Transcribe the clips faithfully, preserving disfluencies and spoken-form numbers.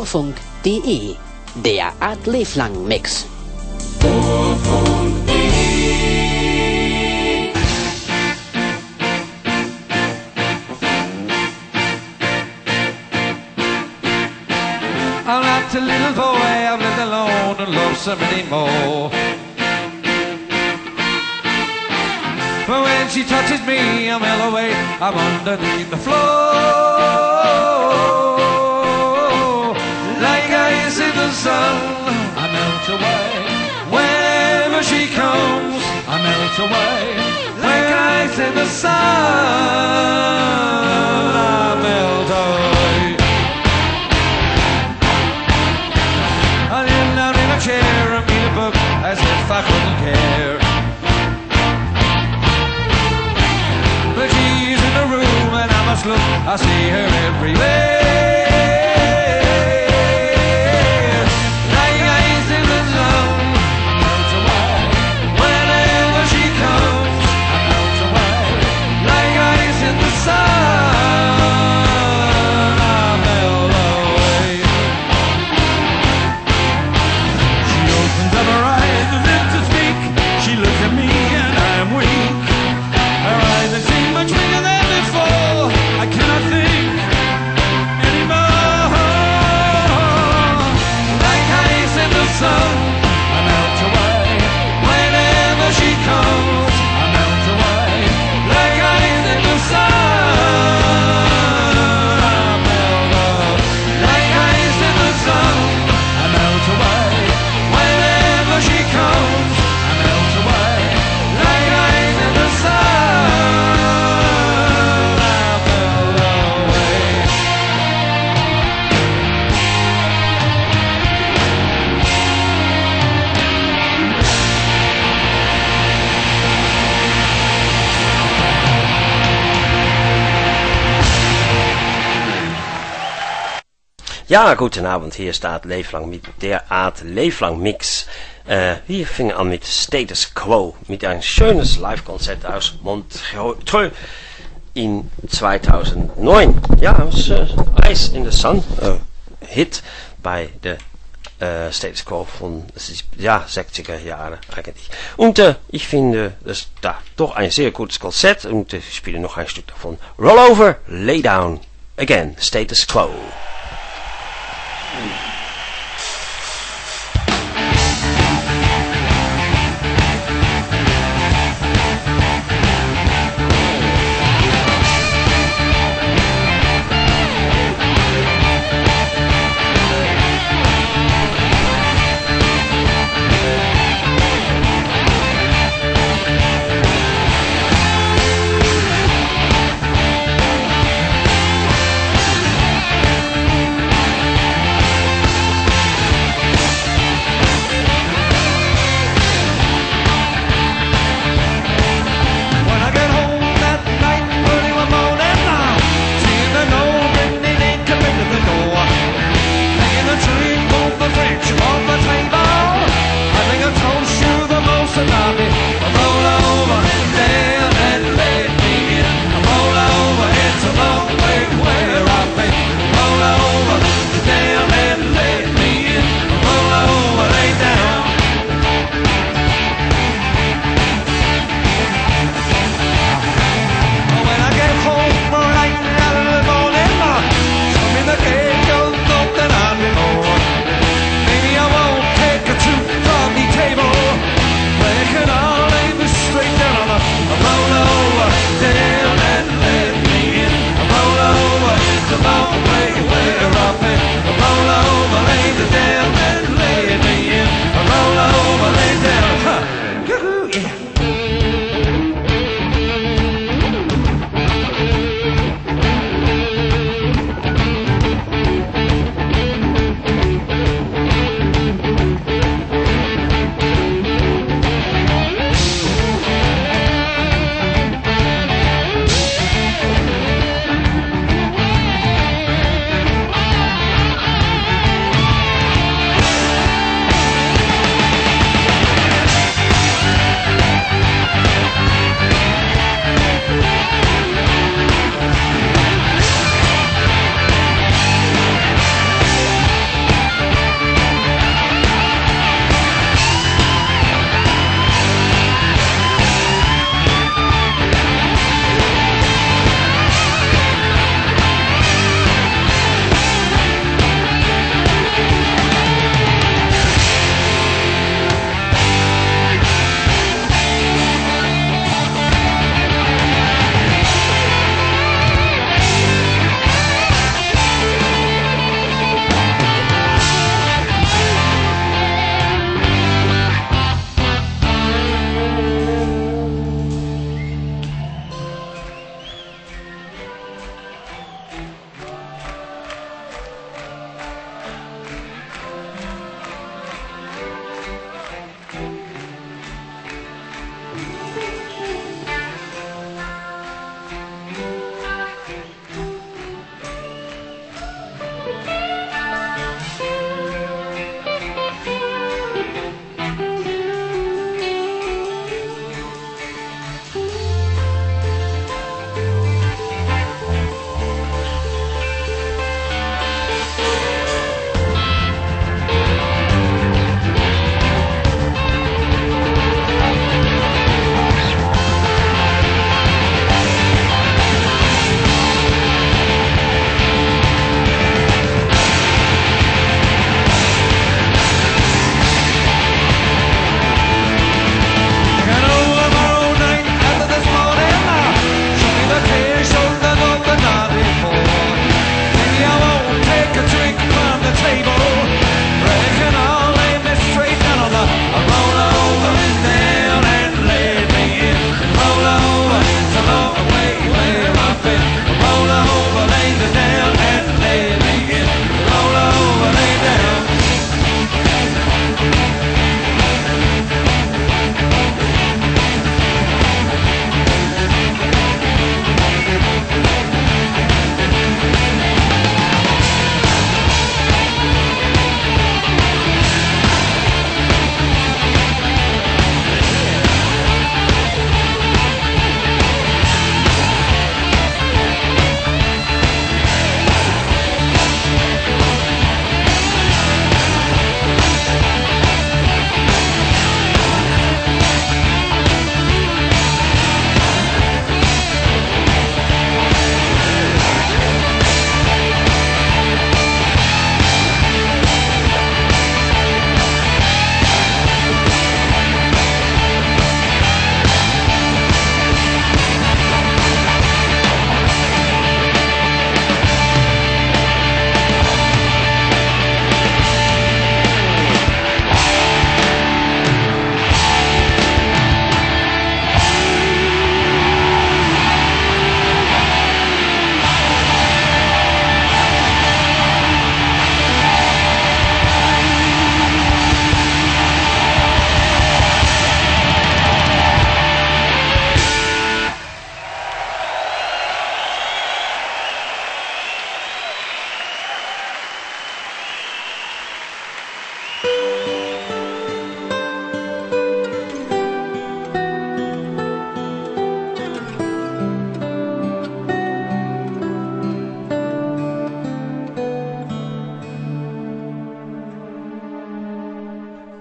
Moorfunk.de, der Art Leeflang Mix. I'm not a little boy, I've lived alone and loved so many more. But when she touches me, I melt away, I'm underneath the floor. Like ice in the sun, I melt away. Whenever she comes, I melt away. Like ice in the sun, I melt away. I kneel down in a chair and read a book as if I couldn't care. But she's in the room and I must look, I see her everywhere. Like ice in the sun, I melt away. Whenever she comes, I melt away. Like ice in the sun, I melt away. She opens up her eyes as if to speak. She looks at me and I'm weak. Her eyes are seem much bigger than before. I cannot think anymore. Like ice in the sun, I melt away. Whenever she comes, I melt away. Like ice in the sun, I melt away. Like ice in the sun, I melt away. Whenever she comes, I melt away. Like ice in the sun. Ja, guten Abend, hier staat Leeflang, der Art Leeflang Mix. Äh, wir fingen an mit Status Quo, mit ein schönes Live-Konzert aus Montreux in zweitausendneun. Ja, es äh, Ice in the Sun, äh, Hit bei der äh, Status Quo von ja, sechziger Jahre eigentlich. Und äh, ich finde das da doch ein sehr gutes Konzert und äh, ich spiele noch ein Stück davon. Roll Over, Lay Down, again, Status Quo.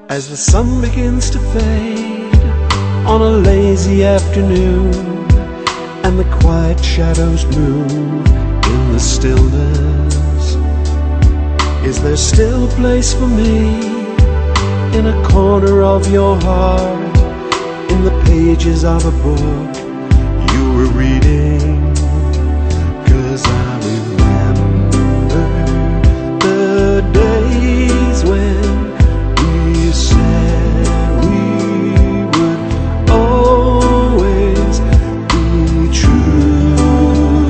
As the sun begins to fade on a lazy afternoon, and the quiet shadows move in the stillness, is there still a place for me in a corner of your heart, in the pages of a book you were reading? 'Cause I remember the days when we said we would always be true.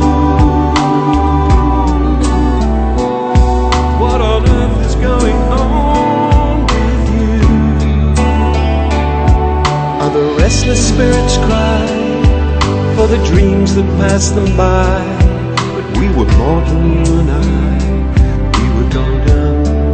What on earth is going on with you? Are the restless spirits cry for the dreams that passed them by? But we were mortal, you and I, we were golden.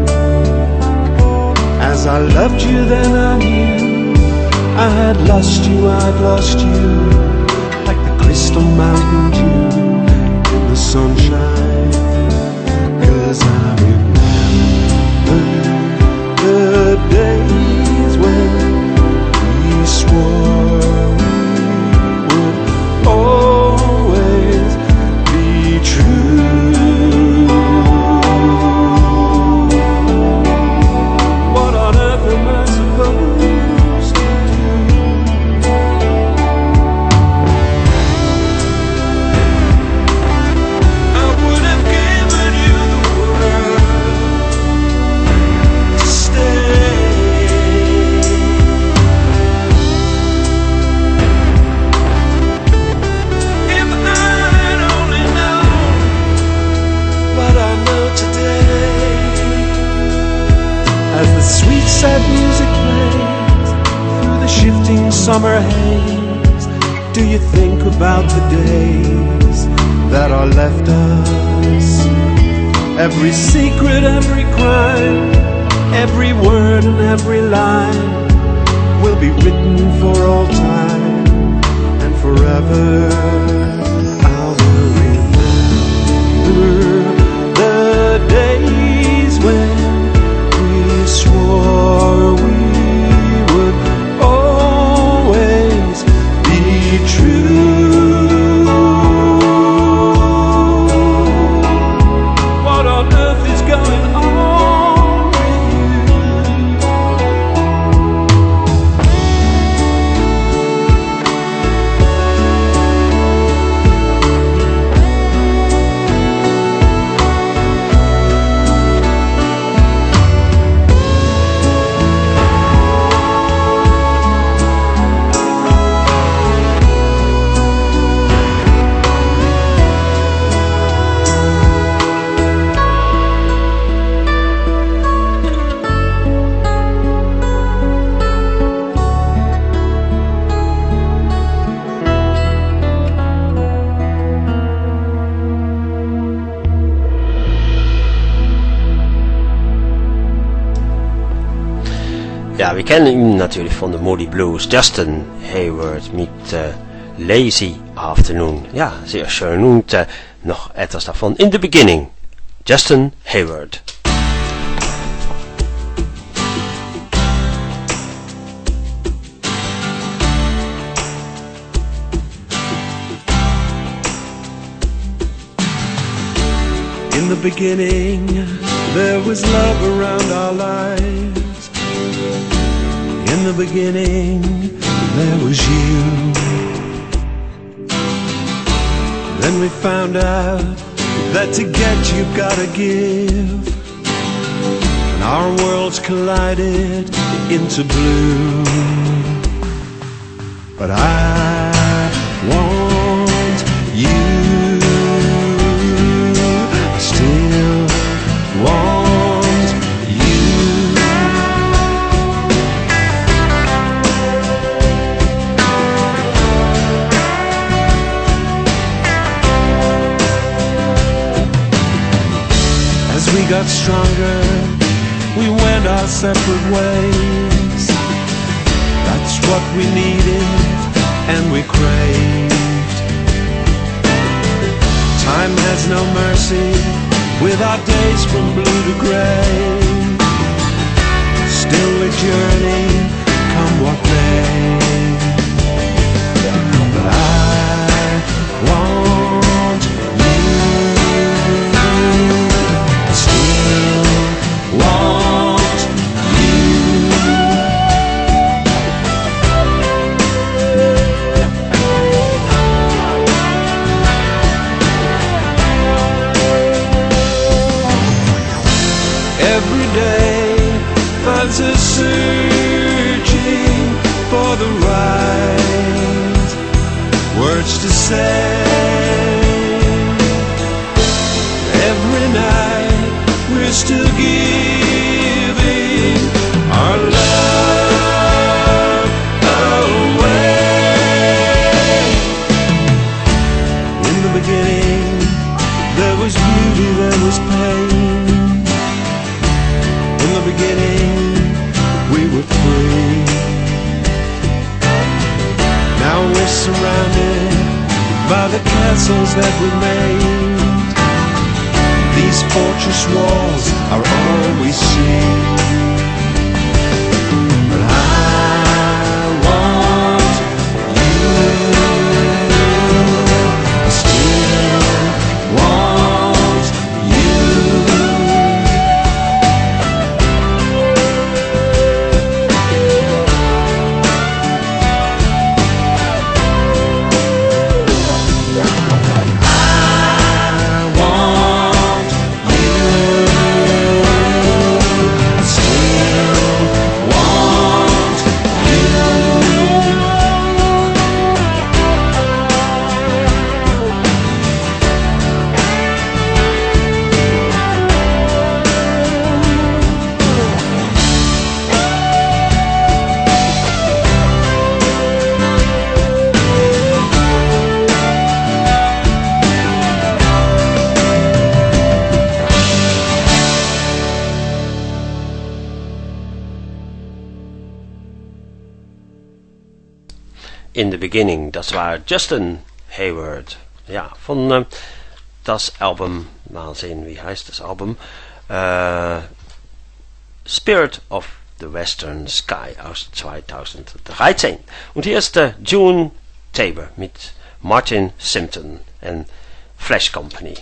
As I loved you then I knew I had lost you, I'd lost you, like the crystal mountain dew in the sunshine. 'Cause I remember the days when we swore we would always be true. What on earth am I supposed to do? I would have given you the world to stay. If I'd only known what I know today. As the sweet sad music plays through the shifting summer haze, do you think about the days that are left us? Every secret, every crime, every word and every line will be written for all time and forever. I'll remember the days when we swore we would always be true. What on earth is going on with you? Ja, wir kennen ihn natürlich von der Moody Blues, Justin Hayward mit äh, Lazy Afternoon. Ja, sehr schön. Und äh, noch etwas davon. In the Beginning, Justin Hayward. In the beginning, there was love around our lives. In the beginning, there was you. Then we found out that to get you've gotta give, and our worlds collided into blue. But I want you, I still want you. As we got stronger, we went our separate ways. That's what we needed and we craved. Time has no mercy with our days from blue to gray. still we journey, come what may. But I want you, still want you. Every day finds us searching for the right words to say. Every night we're still giving our love away. In the beginning there was beauty, there was pain. In the beginning we were free. Now we're surrounded by the castles that we made. These fortress walls are all we see. But I want you, still want you. In the Beginning, dat war Justin Hayward. Ja, von äh, das Album, mal sehen, wie heißt das Album? Äh, Spirit of the Western Sky aus zweitausenddreizehn. Und hier ist äh, June Tabor mit Martin Simpson und Flash Company.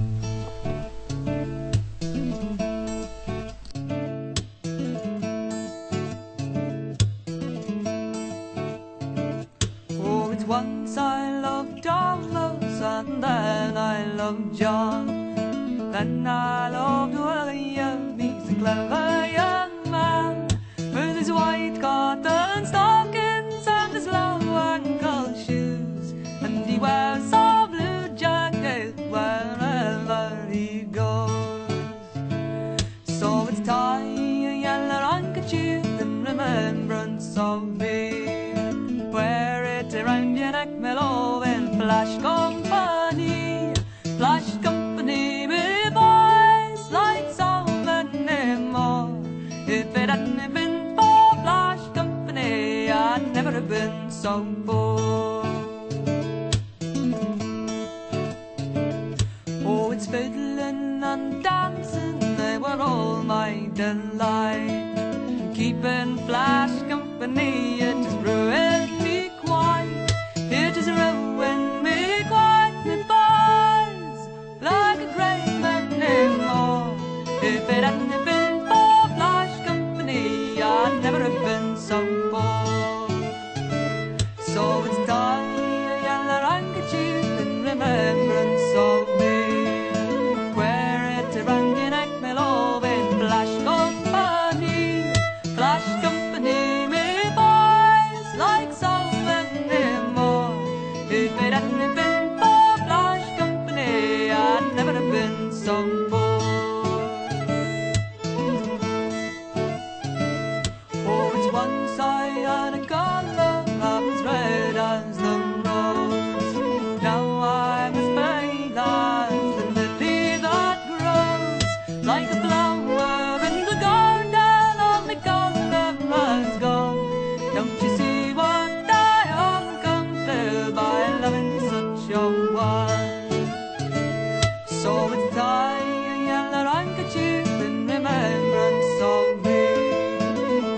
Once I loved Douglas, and then I loved John. Then I loved William, he's a clever young man, with his white cotton stockings and his low ankle shoes, and he wears a blue jacket wherever he goes. So it's tie a yellow handkerchief in remembrance of me. Wear it around your neck, my love, in Flash Company. Flash Company, me boys, like so many more. If it hadn't been for Flash Company, I'd never have been so poor. Oh, it's fiddling and dancing, they were all my delight. Keeping Flash Company, it just ruined me quite. It just ruined me quite, me boys, like a great many more. If it hadn't been for Flash Company, I'd never have been so poor. So it's tie a yellow handkerchief in remembrance of me. Wear it around your neck, my love, in Flash Company. Flash Company, me boys, like so many more. If it hadn't been for Flash Company, I'd never have been so poor. Oh, it's once I had a collar as red as the rose. Now I'm as pale as the lily that grows, like a flower in the garden of the color has gone. Don't you see what I have come to by loving such a one? So it's tie a yellow handkerchief in remembrance of me.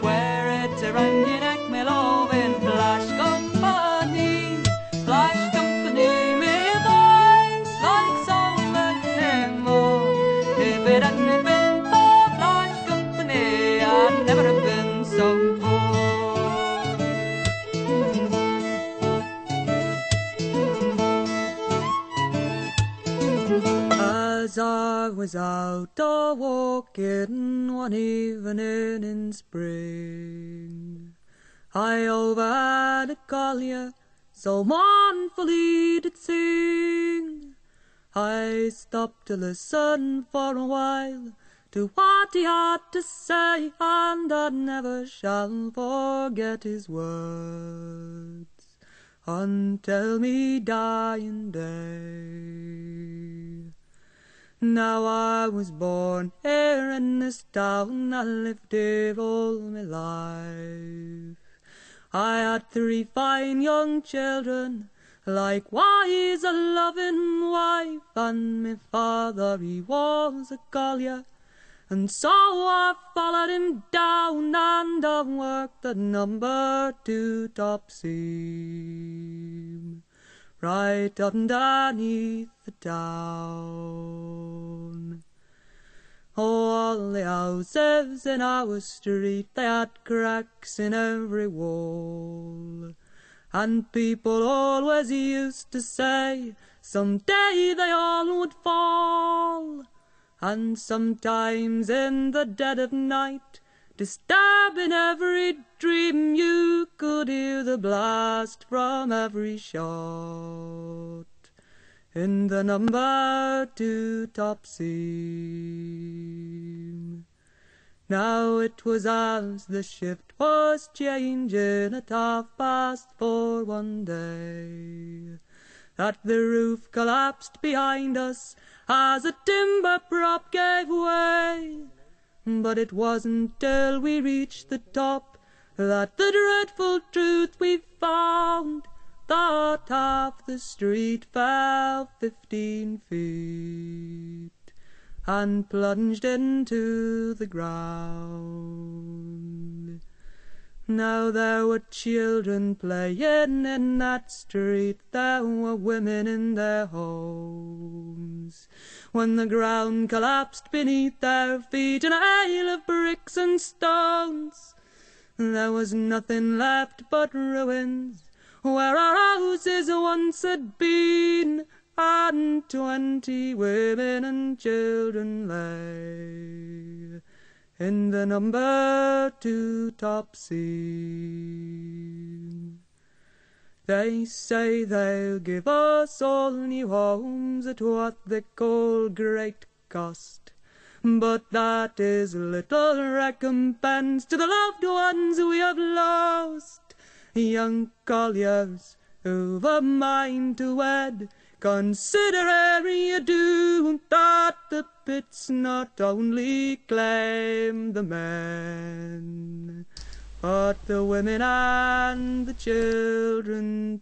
it hadn't been for Flash Company, I'd never have been so poor. As I was out a walking one evening in spring, I overheard a collier so mournfully did sing. I stopped to listen for a while to what he had to say, and I never shall forget his words until me dying day. Now I was born here in this town, I lived here all my life. I had three fine young children, likewise a loving wife, and my father he was a collier, and so I followed him down and I worked the number two top seam, right underneath the town. All the houses in our street, they had cracks in every wall, and people always used to say, someday they all would fall. And sometimes in the dead of night, disturbing every dream, you could hear the blast from every shot in the number two top seam. Now it was as the shift was changing at half past four one day that the roof collapsed behind us as a timber prop gave way. But it wasn't till we reached the top that the dreadful truth we found, that half the street fell fifteen feet and plunged into the ground. Now there were children playing in that street, there were women in their homes, when the ground collapsed beneath their feet in a hail of bricks and stones. There was nothing left but ruins where our houses once had been, and twenty women and children lay in the number two top seam. They say they'll give us all new homes at what they call great cost, but that is little recompense to the loved ones we have lost. Young colliers who've a mind to wed, consider ere you do that the pits not only claim the men, but the women and the children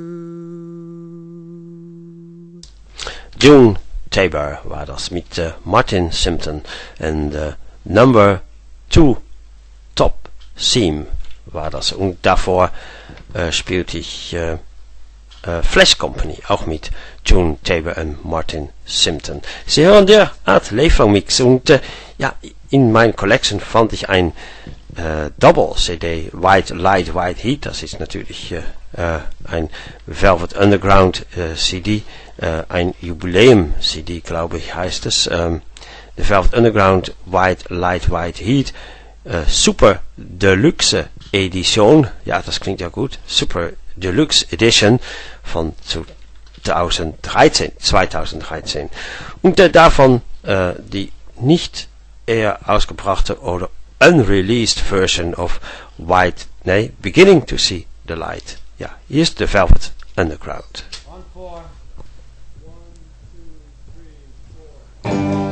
too. June Tabor war das mit uh, Martin Simpson and uh, Number Two Top Seam war das. Und davor uh, spielte ich uh, uh, Flash Company, auch mit June Tabor und Martin Simpson. Sie hören der Art Leeflang-Mix und uh, ja, in meiner Collection fand ich ein uh, Double C D, White Light, White Heat. Das ist natürlich uh, uh, ein Velvet Underground uh, C D, uh, ein Jubiläum C D, glaube ich, heißt es. Um, the Velvet Underground, White Light, White Heat, uh, Super Deluxe Edition, ja, das klingt ja gut, Super Deluxe Edition von zweitausenddreizehn, zweitausenddreizehn. Und äh, davon äh, die nicht eher ausgebrachte oder unreleased Version of White, nee, Beginning to See the Light. Ja, hier ist The Velvet Underground. One, four. One, two, three, four.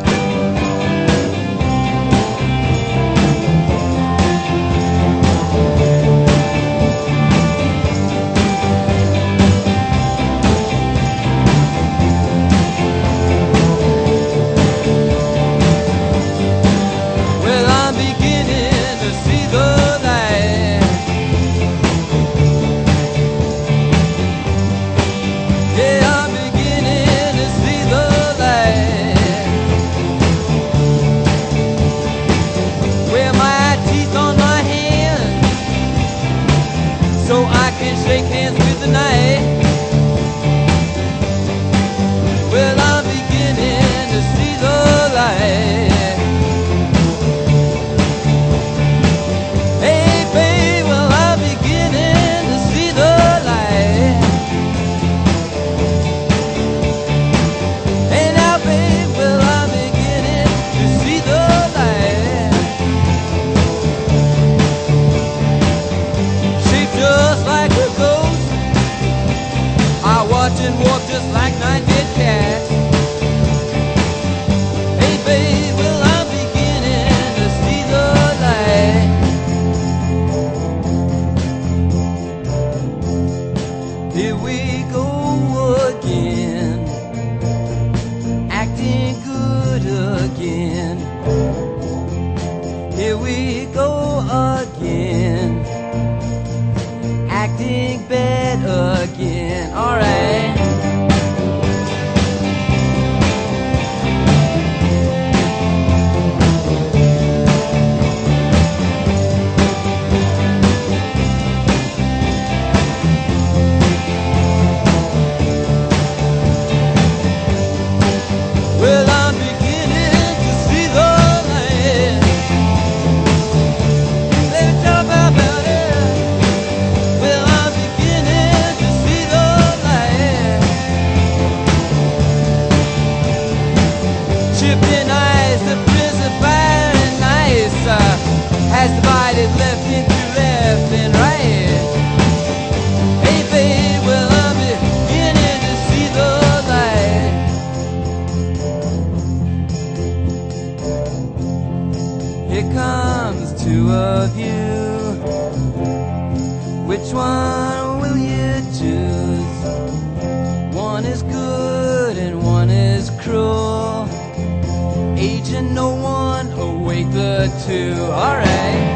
Yeah, comes two of you. Which one will you choose? One is good and one is cruel. Agent no one, awake the two. Alright.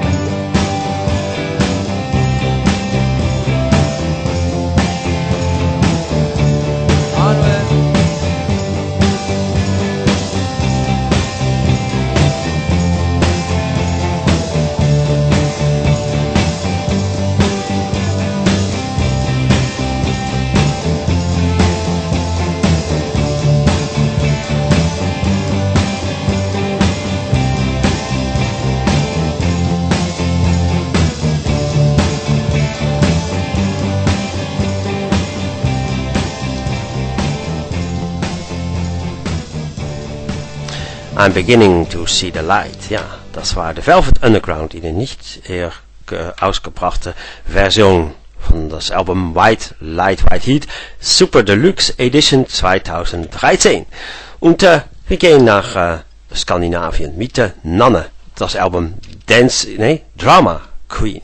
I'm beginning to see the light. Ja, das war The Velvet Underground in der nicht eher ausgebrachte Version von das Album White Light White Heat Super Deluxe Edition zwanzig dreizehn. Und äh, wir gehen nach äh, Skandinavien mit der Nanne. Das Album Dance, nee, Drama Queen.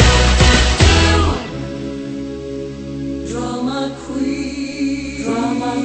Drama queen, drama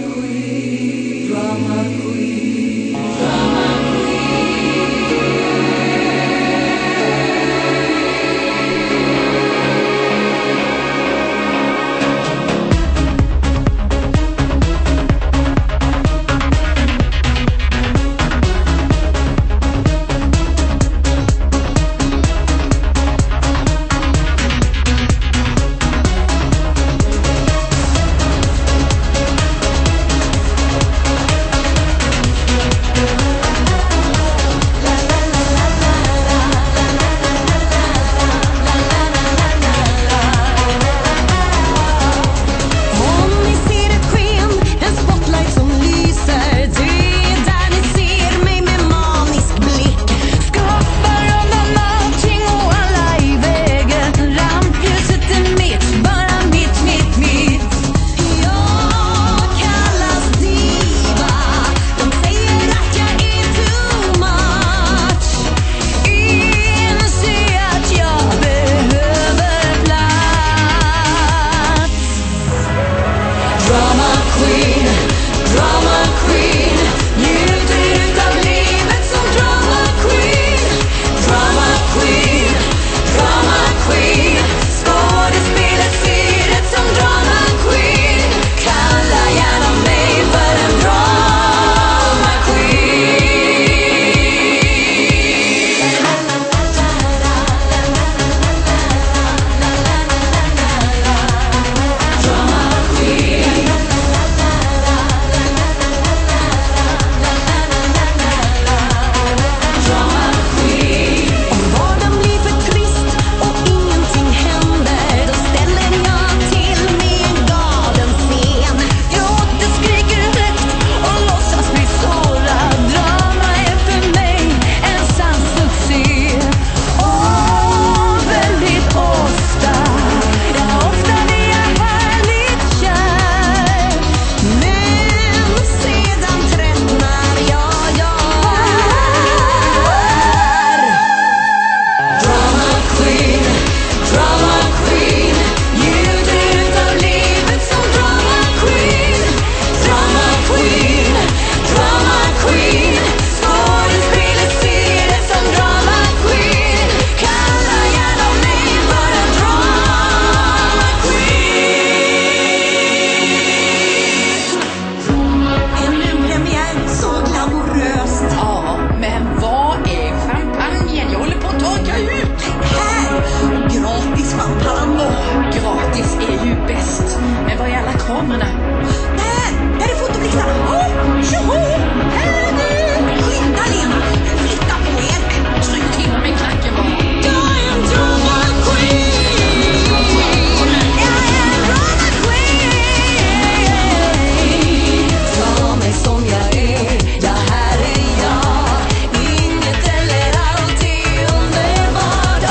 kamerorna. Där! Där är fotoblixtarna! Oh, tjoho! Här är du! Skynda, Lena! Flytta på er! Stryk till med klacken bara. Jag är en drama queen! Jag är en drama queen! Ta mig som jag är. Ja, här är jag. Inget eller allt är underbart.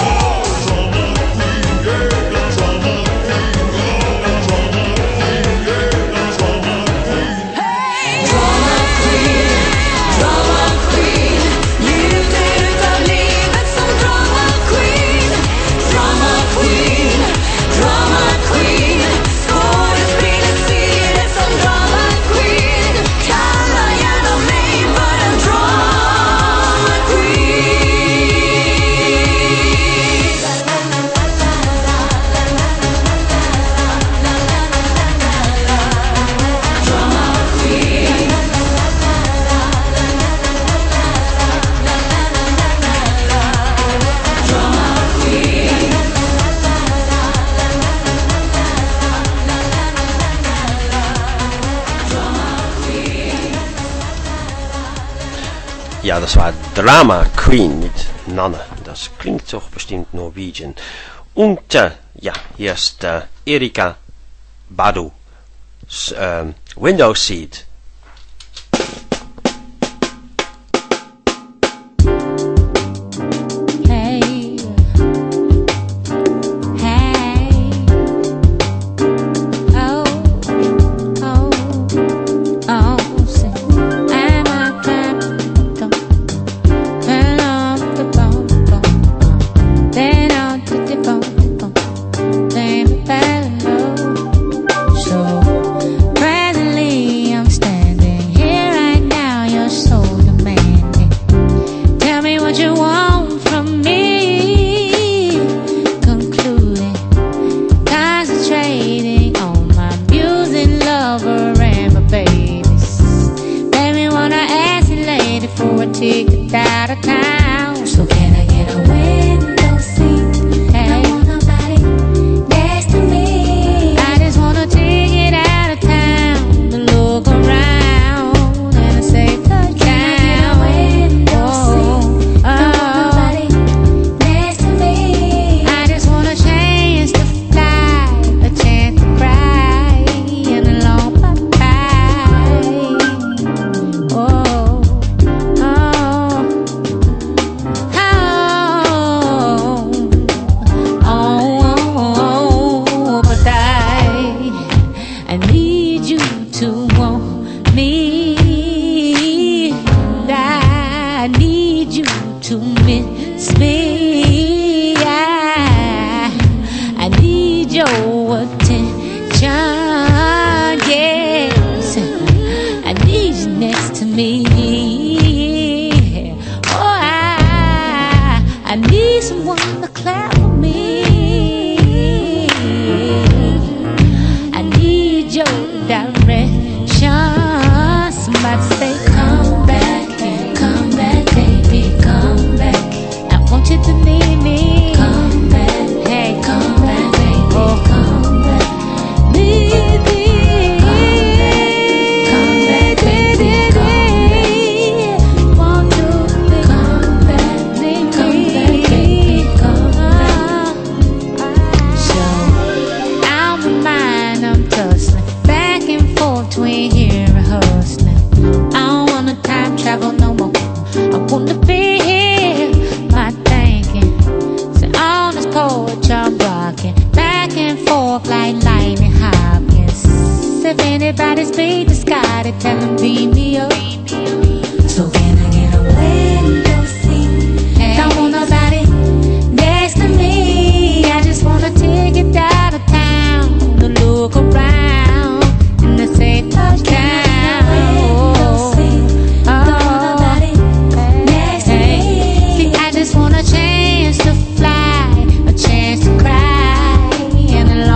Ja, das war Drama Queen mit Nanne. Das klingt doch bestimmt Norwegian. Und äh, ja, hier ist äh, Erika Badu, äh, Window Seat.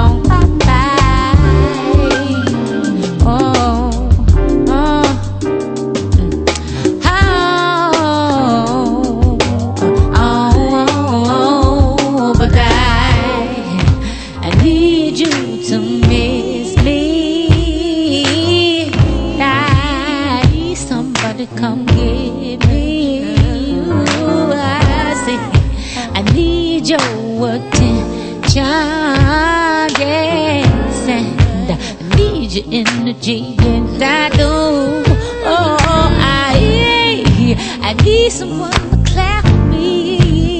Oh, oh. come get me. Ooh, I say I need your attention, yes, and I need your energy, and I do. Oh, I, I need someone to clap for me,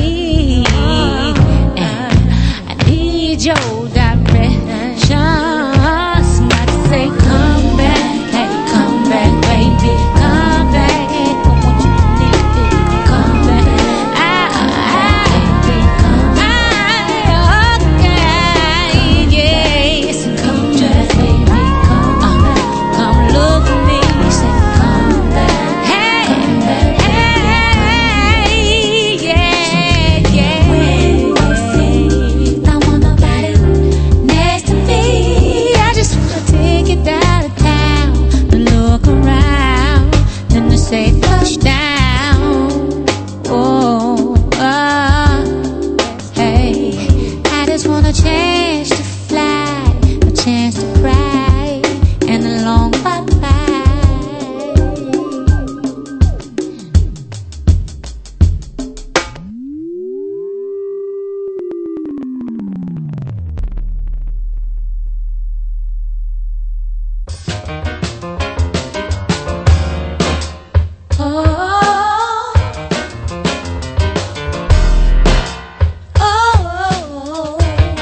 and I need your direction. Somebody say, come back, hey, come back, baby, come back. I want you to need it, come back. I, I, I, okay, yes, come back, baby, come back. Come look at me, say, come back, hey, hey, yeah, yeah. When you see, don't want nobody next to me. I just wanna take it out of town and look around, then to say touchdown. Oh, ah, hey, I just want a chance to fly, a chance to cry, and a long bye-bye. Oh, oh,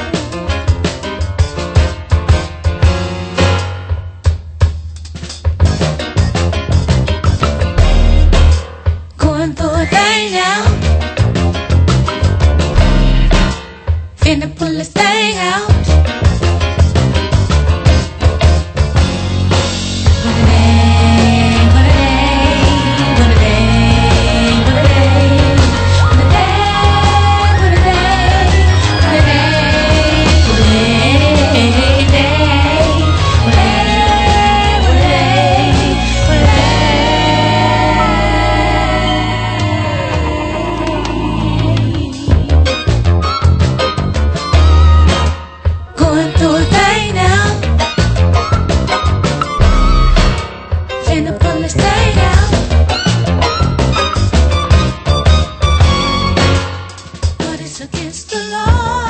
going through a thing now, finna pull this thing out. What a day, what a day, what a day, what a day, what a day, what a day, what a day, what a day, day, what a day, what a day, what a day. Going through a thing now, finna pull this thing out. But it's against the law.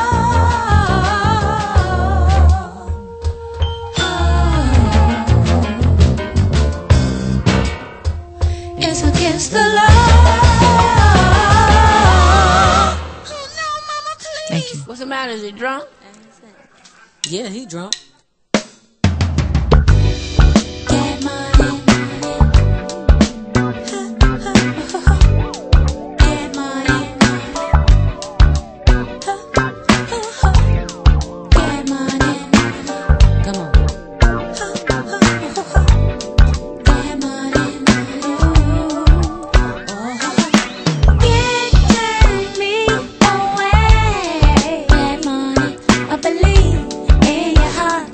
Oh, it's against the law. Thank you. What's the matter? Is he drunk? Yeah, he drunk. Get money, get money, get money. Come on. Get money, can't take me away. Get money, I believe in your heart.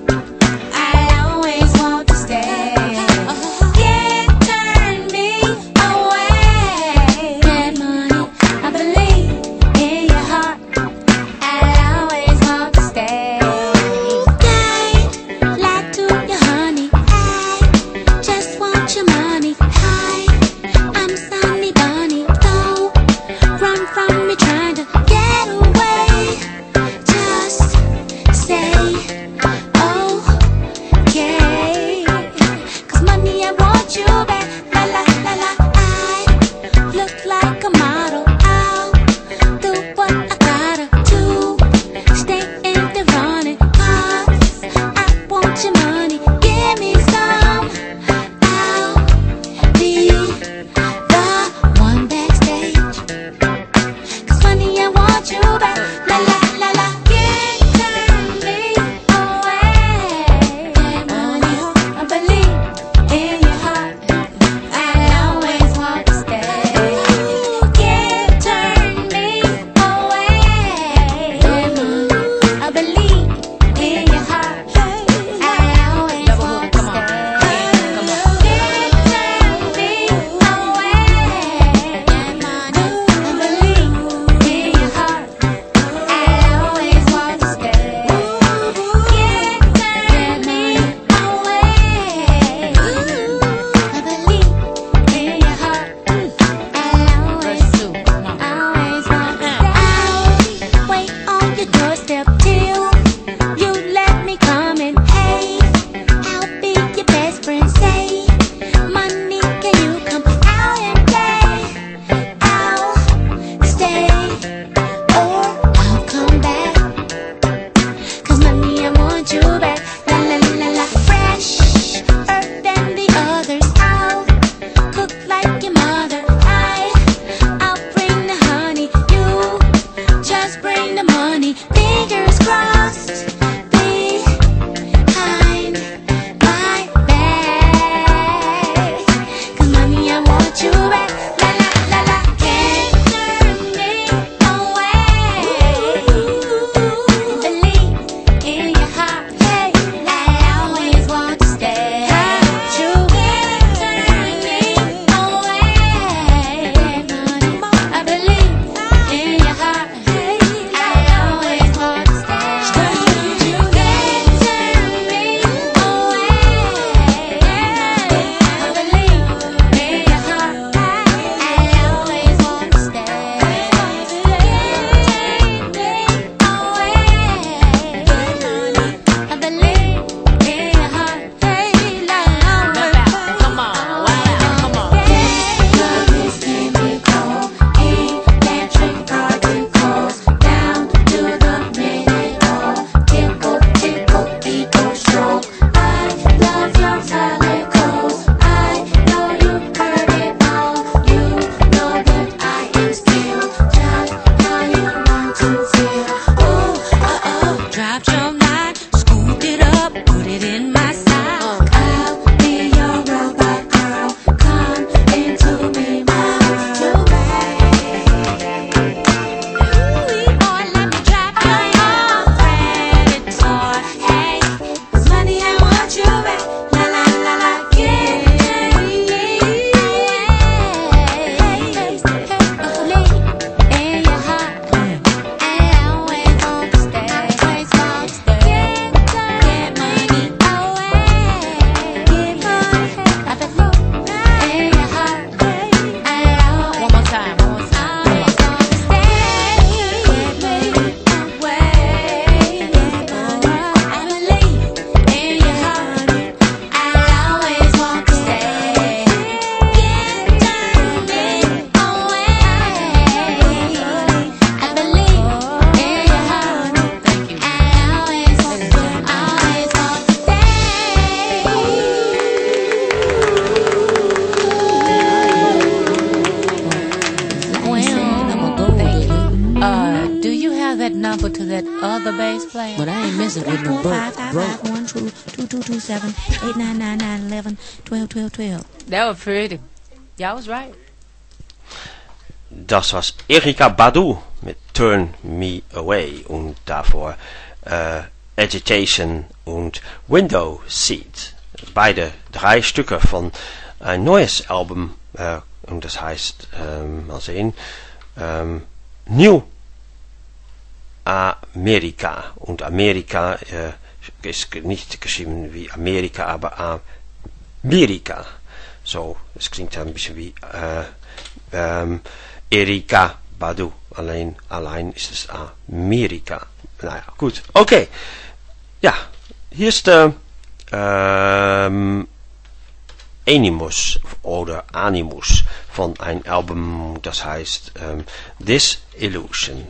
that other bass player. But I ain't messing with no broke. Five, five, broke. five, one, two, two, two, two, seven, eight, nine, nine, nine, eleven, twelve, twelve, twelve. That was pretty. Y'all was right. Das was Erykah Badu mit Turn Me Away und davor äh, Agitation und Window Seat. Beide drei Stücke von ein neues Album äh, und das heißt, ähm, mal sehen, ähm, New Amerika. Und Amerika äh, ist nicht geschrieben wie Amerika, aber Amerika. So, es klingt ein bisschen wie äh, ähm, Erykah Badu. Alleen, allein ist es Amerika. Naja, gut. Okay. Ja, hier ist der ähm, Animus oder Animus von ein Album, das heißt ähm, This Illusion.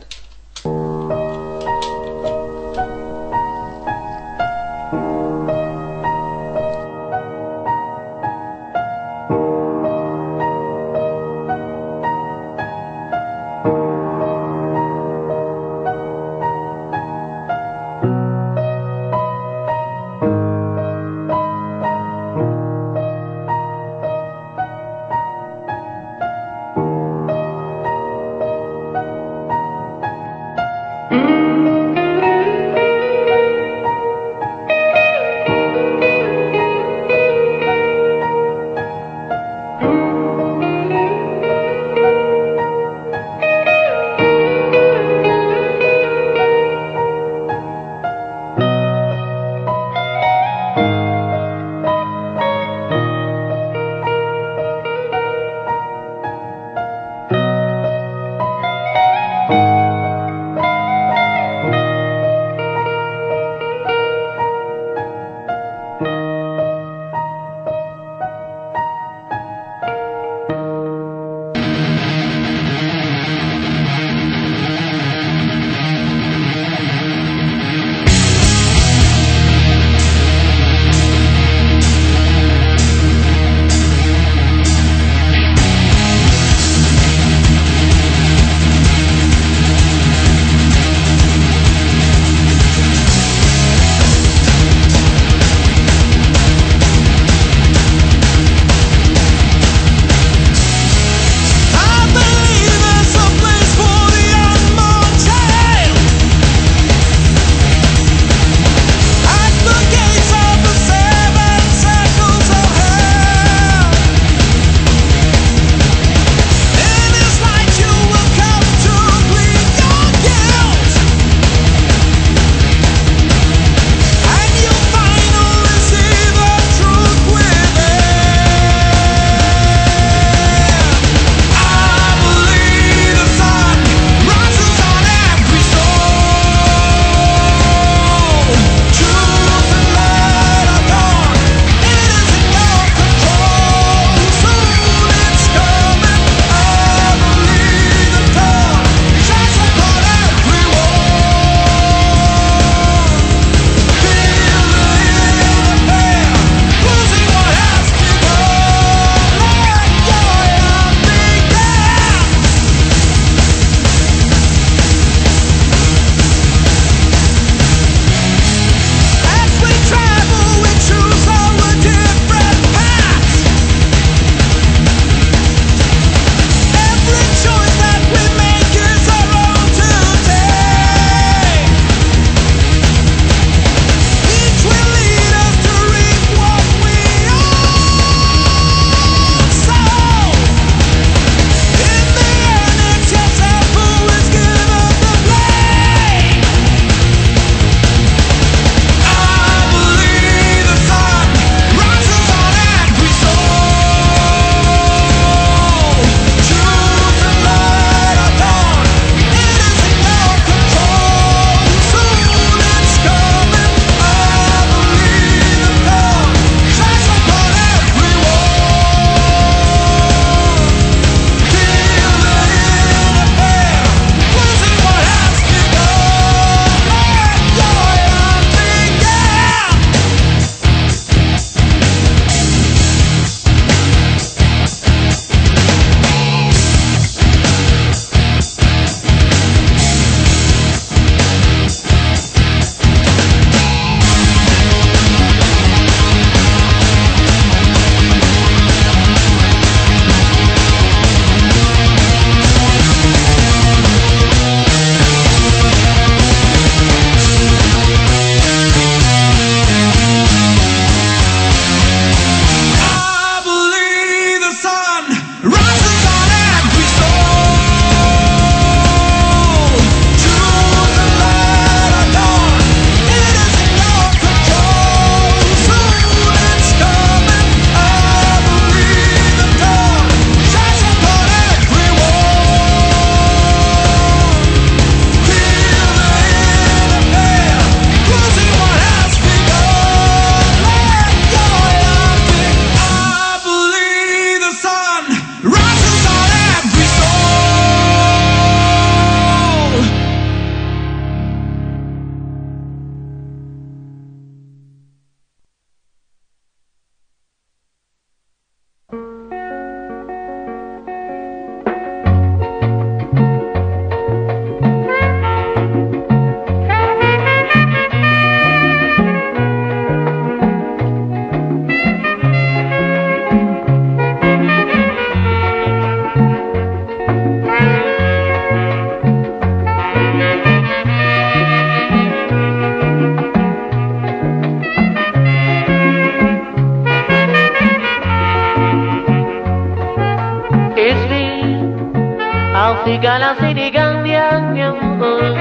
Africana Senegandia, mi amor.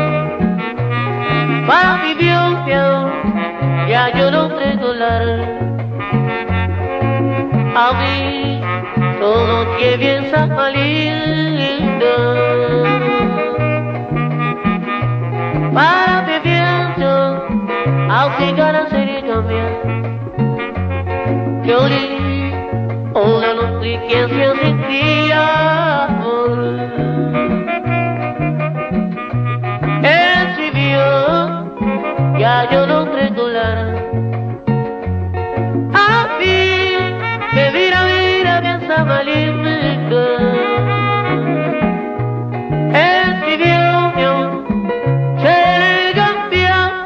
Para mi Dios, ya yo no tengo dólar. A mí todo que bien lindo. Para mi viento, Africana Senegandia. Yo li, una noche que se sentía amor. Escribió, ya yo no tengo dólar. A mí, que mira, mira, piensa maligno. Escribió, yo, se le cambia.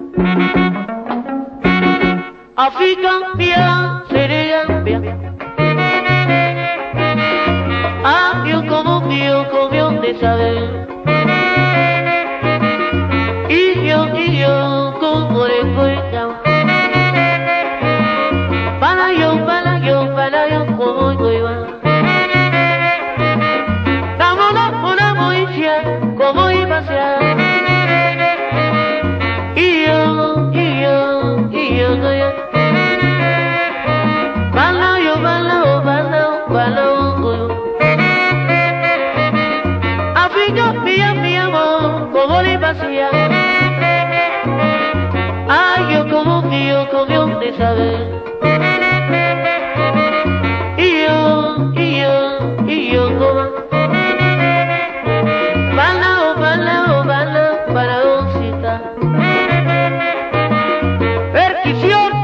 Africa cambia, se le cambia. Ah, yo como mío, como de saber. Y yo, y yo, como le cuento. Para yo, para yo, para yo, como yo. Vámonos, una moicia, como iba a ser. Y yo, y yo, y yo, y yo. Bala yo, bala, bala, bala. Africa, mía, mi amor, como le pasía. Ay, yo como mío, como de saber. Y yo, y yo, y yo como. Bala, bala, bala, para osita. Percusión.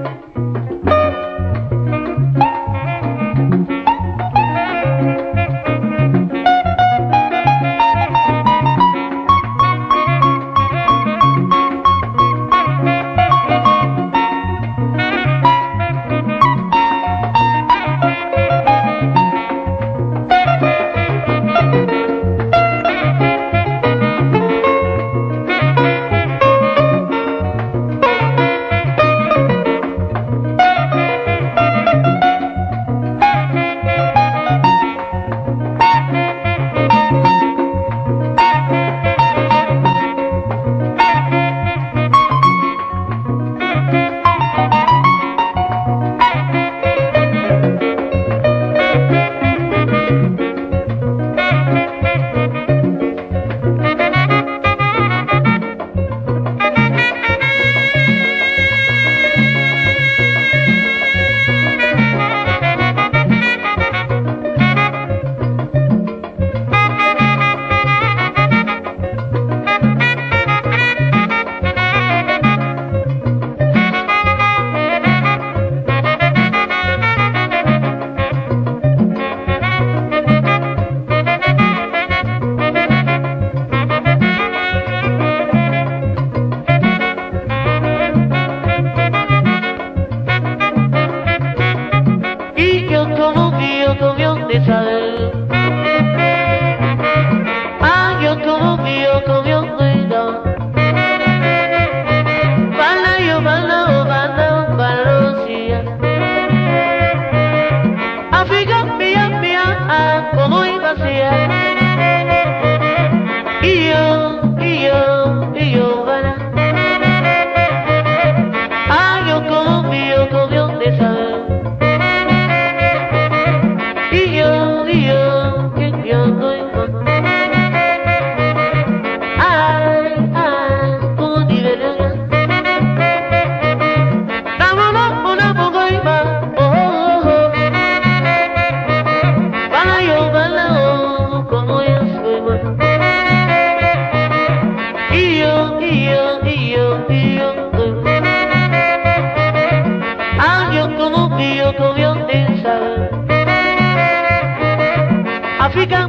Africa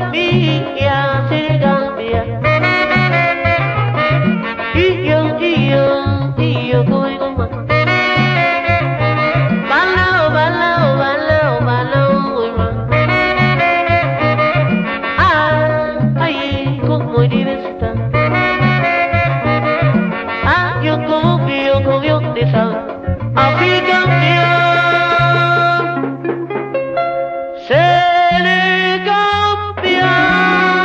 mía se cambia. Y yo, y yo, y yo voy con más. Balao, balao, balao, balao, voy más. Ah, ay, como diversa. Ah, yo como mío, como yo te sabe. Africa mía. Se le cambia.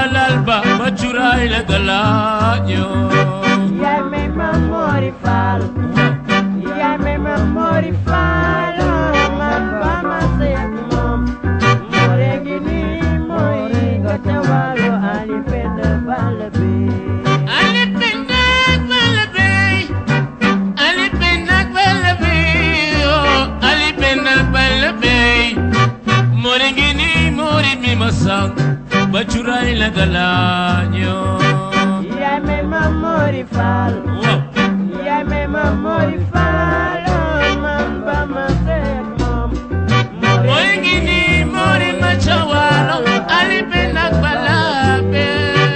all'alba maciurai la galagno. Yeah, me mamori falo. Yeah, me mamori falo. Mamma ma se mom. Moregini moi gotawalo ali penda balabe. Ali penda balabe. Ali penda balabe. Oh, ali penda balabe. Moregini mori mi masang. Maciurai la galagno. Yeah, me mamori falo. Yeah, me mamori falo. Mamba ma se mom. Moregini mori machawalo. Ali penda balabe.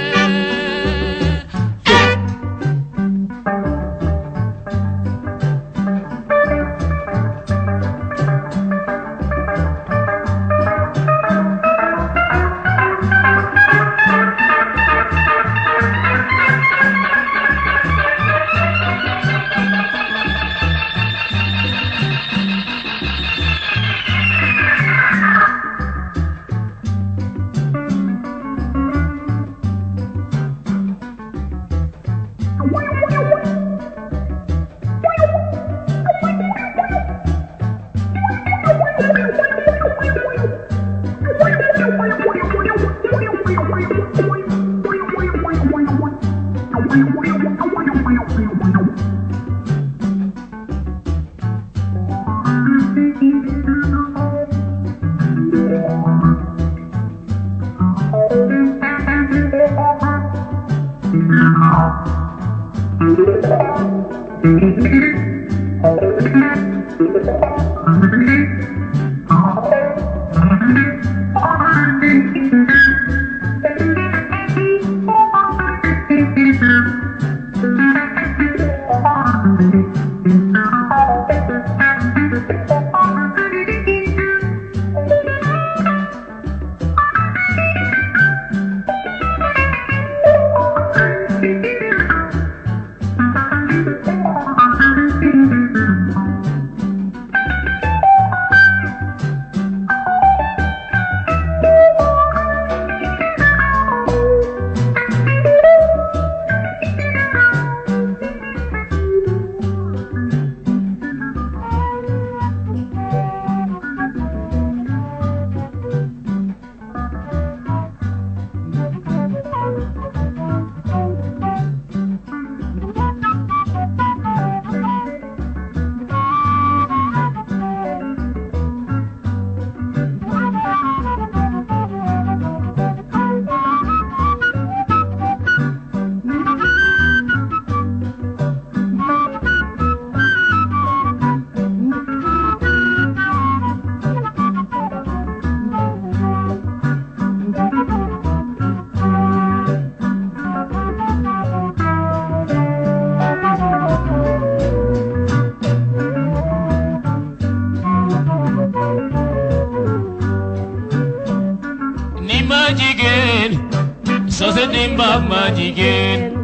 Majigen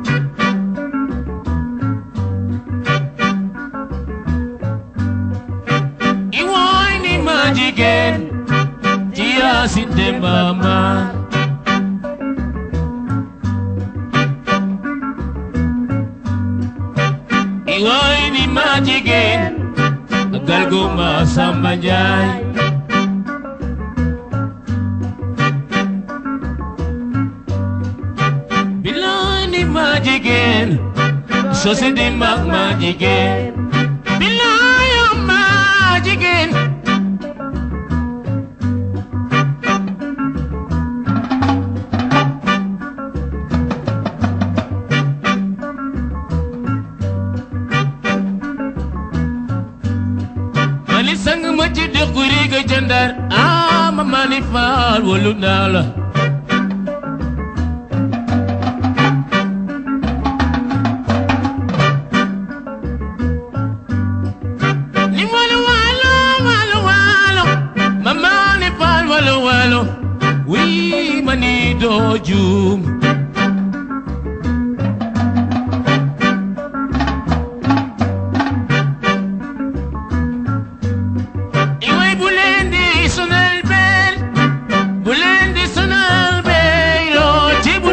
Iwai ni majigen Tia sinte mama Iwai ni majigen Galgo masambanjay Majigen, so say the mag majigen. Belay on majigen. Mani sang majid kuri ke jandar, ah mani fal wolunala. We mani dojum Iwe bulendi sonal bel Bulendi sonal bel Oti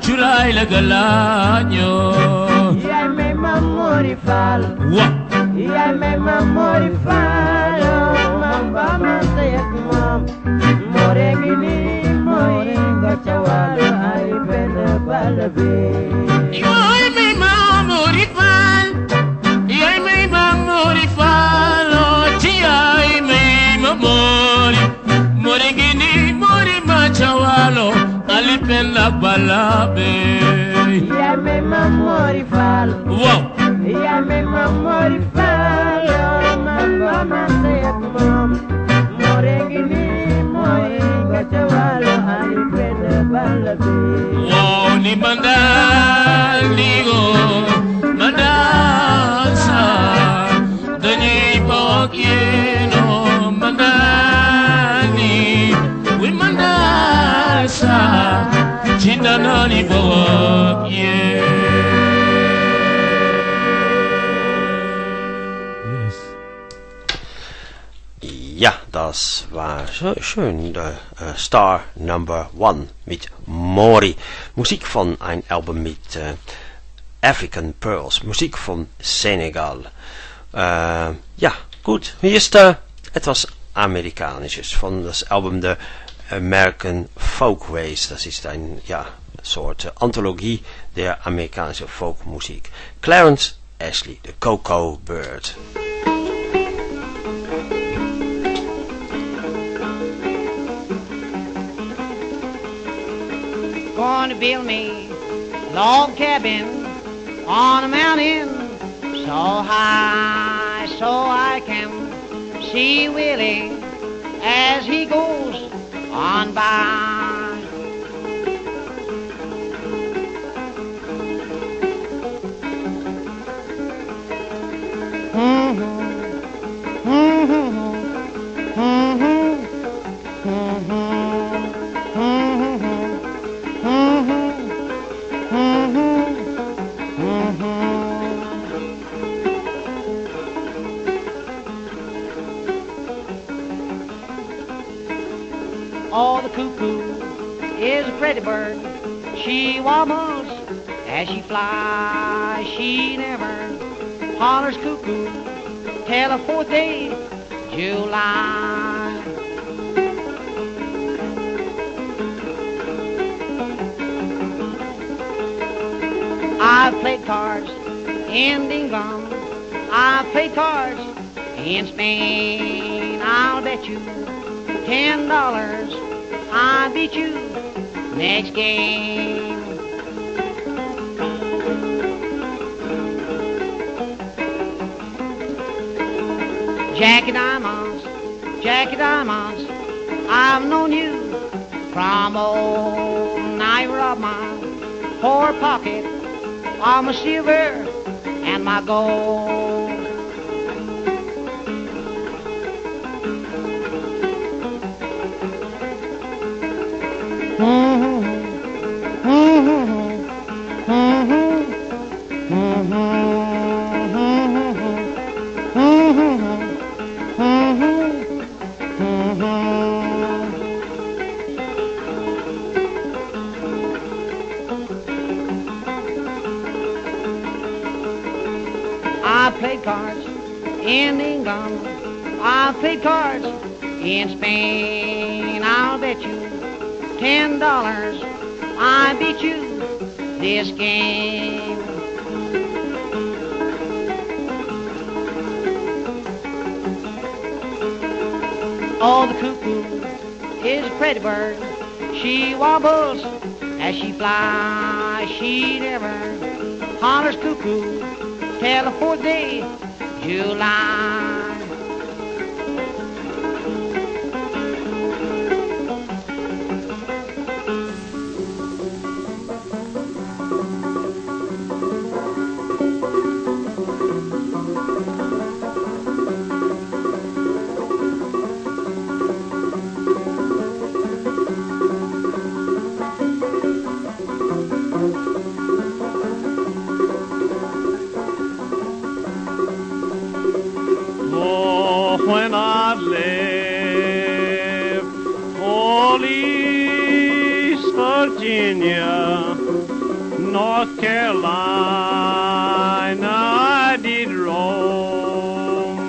Chulai la galagno. Ia me mamori fal. Wa. Ia me mamori fal. Mamba masayak mam. Moregini moringa chawalo ai pena balabe. Ia me mamori fal. Ia me mamori fal. Ia me mamori. Moregini morima chawalo ali pena balabe. Ia me mamori fal. Wow. Ia me mamori fal. Mamba masayak mam. Moregini moringa chawalo ai pena balabe. Wow, ni mandaligo mandansa dani pokino mandani we mandansa chindanani pokye. Ja, das war so schön, der äh, Star Number One mit Mori. Musik von ein Album mit äh, African Pearls, Musik von Senegal. Äh, ja, gut, hier ist äh, etwas Amerikanisches von das Album The American Folkways. Das ist ein ja, Sort äh, Anthologie der amerikanischen Folkmusik. Clarence Ashley, The Cocoa Bird. Going to build me a log cabin on a mountain so high so I can see Willie as he goes on by. Mm-hmm. Mm-hmm. Mm-hmm. Mm-hmm. Oh, the cuckoo is a pretty bird. She wobbles as she flies. She never hollers cuckoo till the fourth day July. I've played cards in England. I've played cards in Spain. I'll bet you ten dollars I beat you next game. Jackie Diamonds, Jackie Diamonds, I've known you from old night of my poor pocket, all my silver and my gold. Mm-hmm. Mm-hmm. Mm-hmm. Mm-hmm. I played cards in England. I played cards in Spain. I'll bet you ten dollars I beat you this game. Oh, the cuckoo is a pretty bird. She wobbles as she flies. She never hollers cuckoo till the fourth day July. When I left for East Virginia, North Carolina I did roam.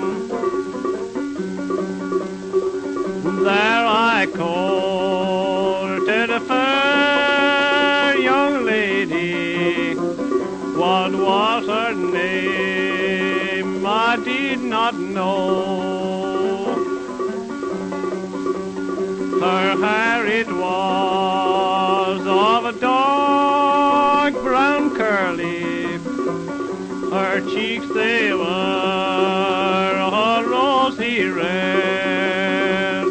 There I courted a fair young lady. What was her name? I did not know. Her hair it was of a dark brown curly. Her cheeks they were a rosy red.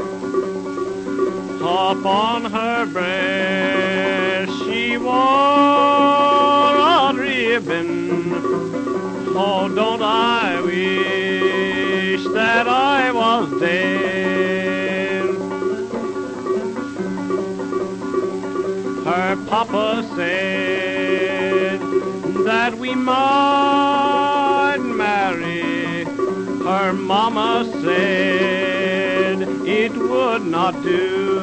Upon her breast she wore a ribbon. Oh, don't I wish that I was dead. Her papa said that we might marry. Her mama said it would not do.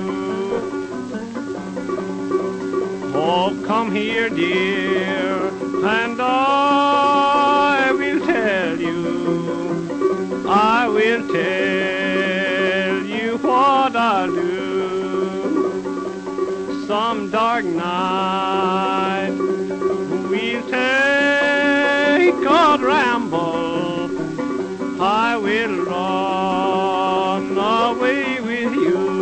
Oh, come here, dear, and I will tell you, I will tell you what I'll do. Some dark night we'll take a ramble. I will run away with you.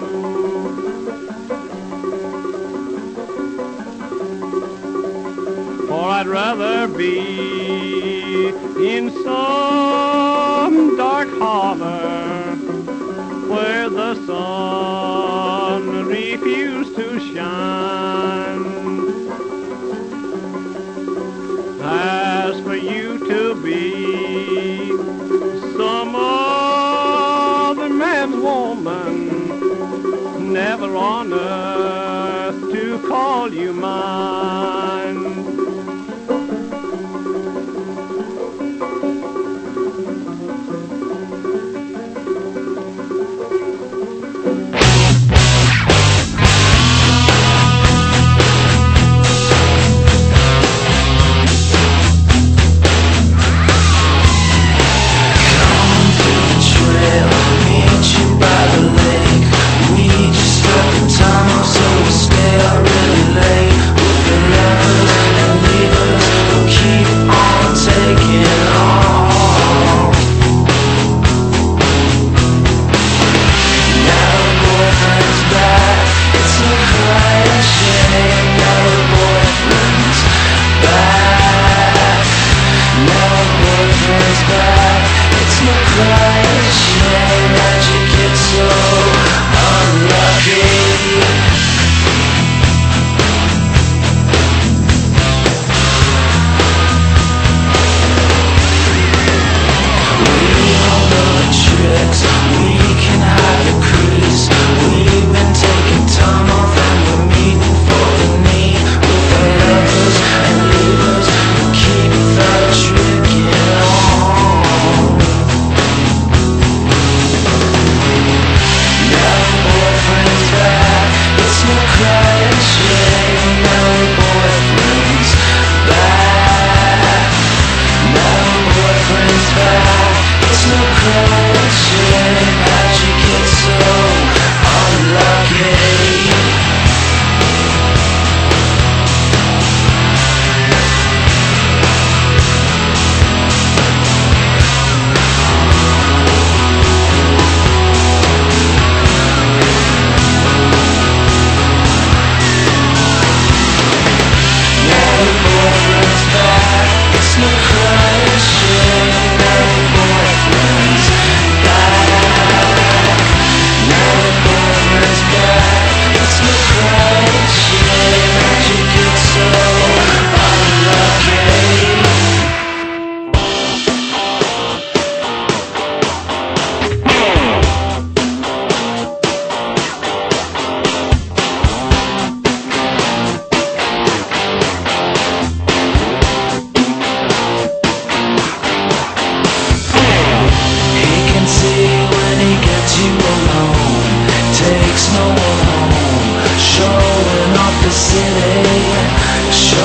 For I'd rather be in some dark harbor where the sun refused to shine. As for you to be some other man's woman, never on earth to call you mine. Showing off the city,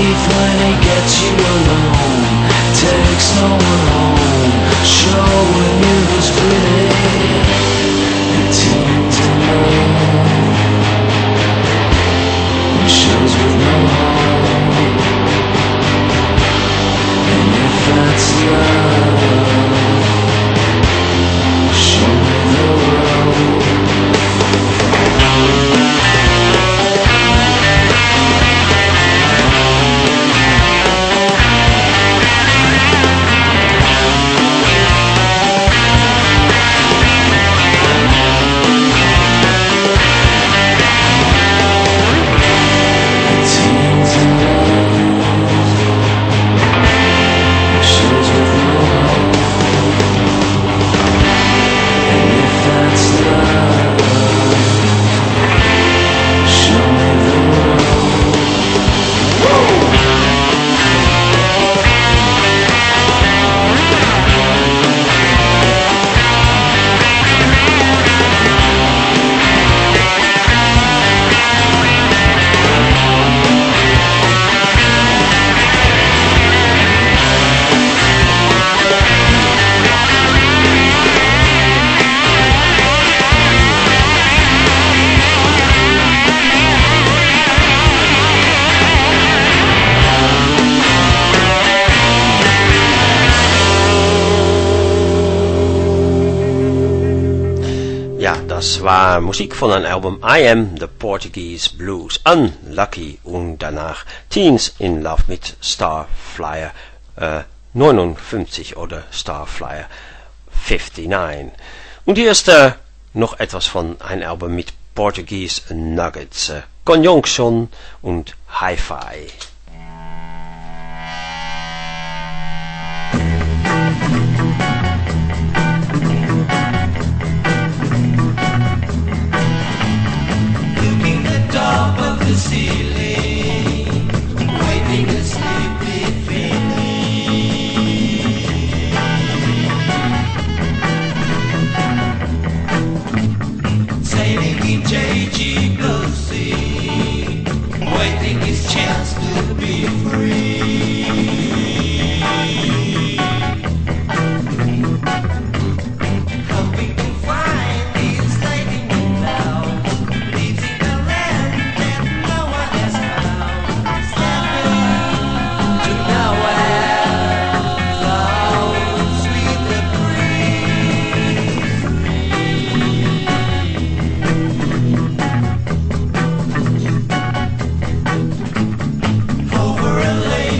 leave when he gets you alone. Takes no one home. Showing you his pretty. And teens and love. Shows with no home. And if that's love, show me the road. Das war Musik von einem Album I Am the Portuguese Blues, Unlucky, und danach Teens in Love mit Starflyer äh, neunundfünfzig oder Starflyer neunundfünfzig. Und hier ist äh, noch etwas von einem Album mit Portuguese Nuggets, äh, Conjunction und Hi-Fi. Top of the ceiling, waving a sleepy feeling. Sailing in J G Glossy, waiting his chance to be free. Hoping to find his lady now. Over a lake.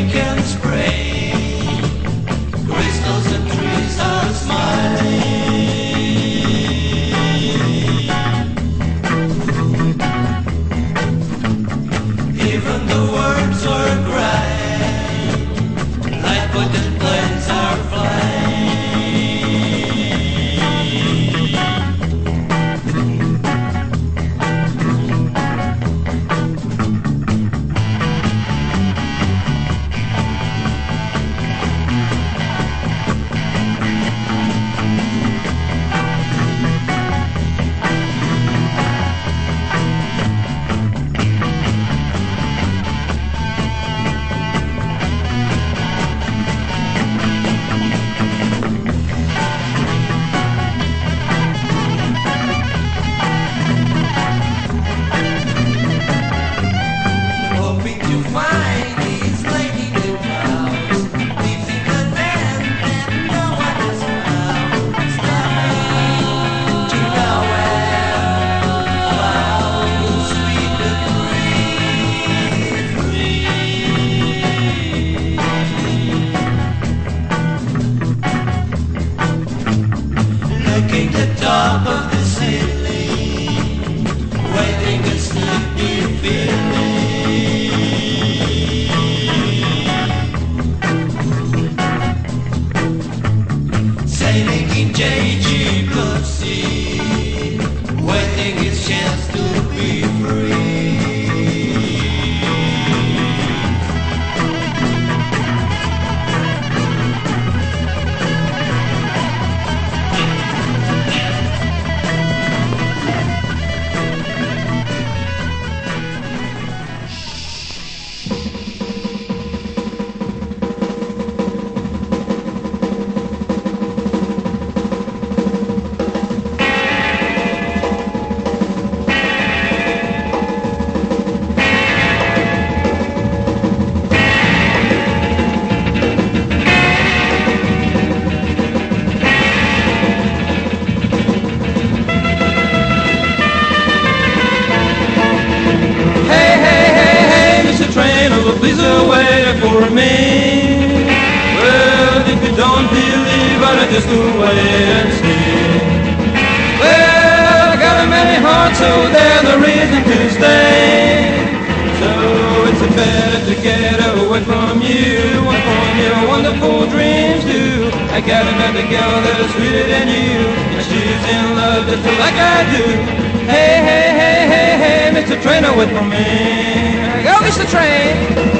just wait and see. Well, I got a many hearts, so there's a reason to stay. So it's better to get away from you and from your wonderful dreams too. I got another girl that's sweeter than you, and she's in love just like I do. Hey, hey, hey, hey, hey, Mister Train, away from me. Go, Mister Train.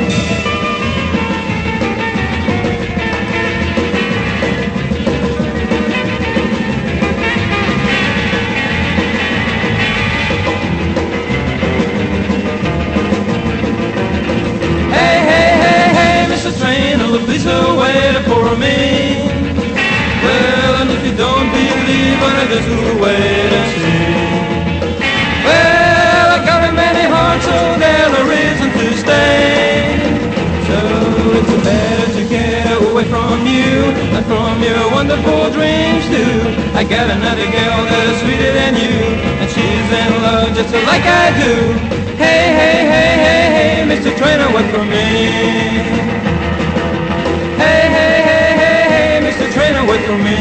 Hey, hey, hey, hey, Mister Train, please wait for me. Well, and if you don't believe, I'll just wait and see. Well, I got a many hearts, so there's a reason to stay. So it's better to get away from you and from your wonderful dreams too. I got another girl that's sweeter than you, and she's in love just like I do. Hey, hey, hey, hey, hey, Mister Train, away from me. Hey, hey, hey, hey, hey, Mister Train, away from me.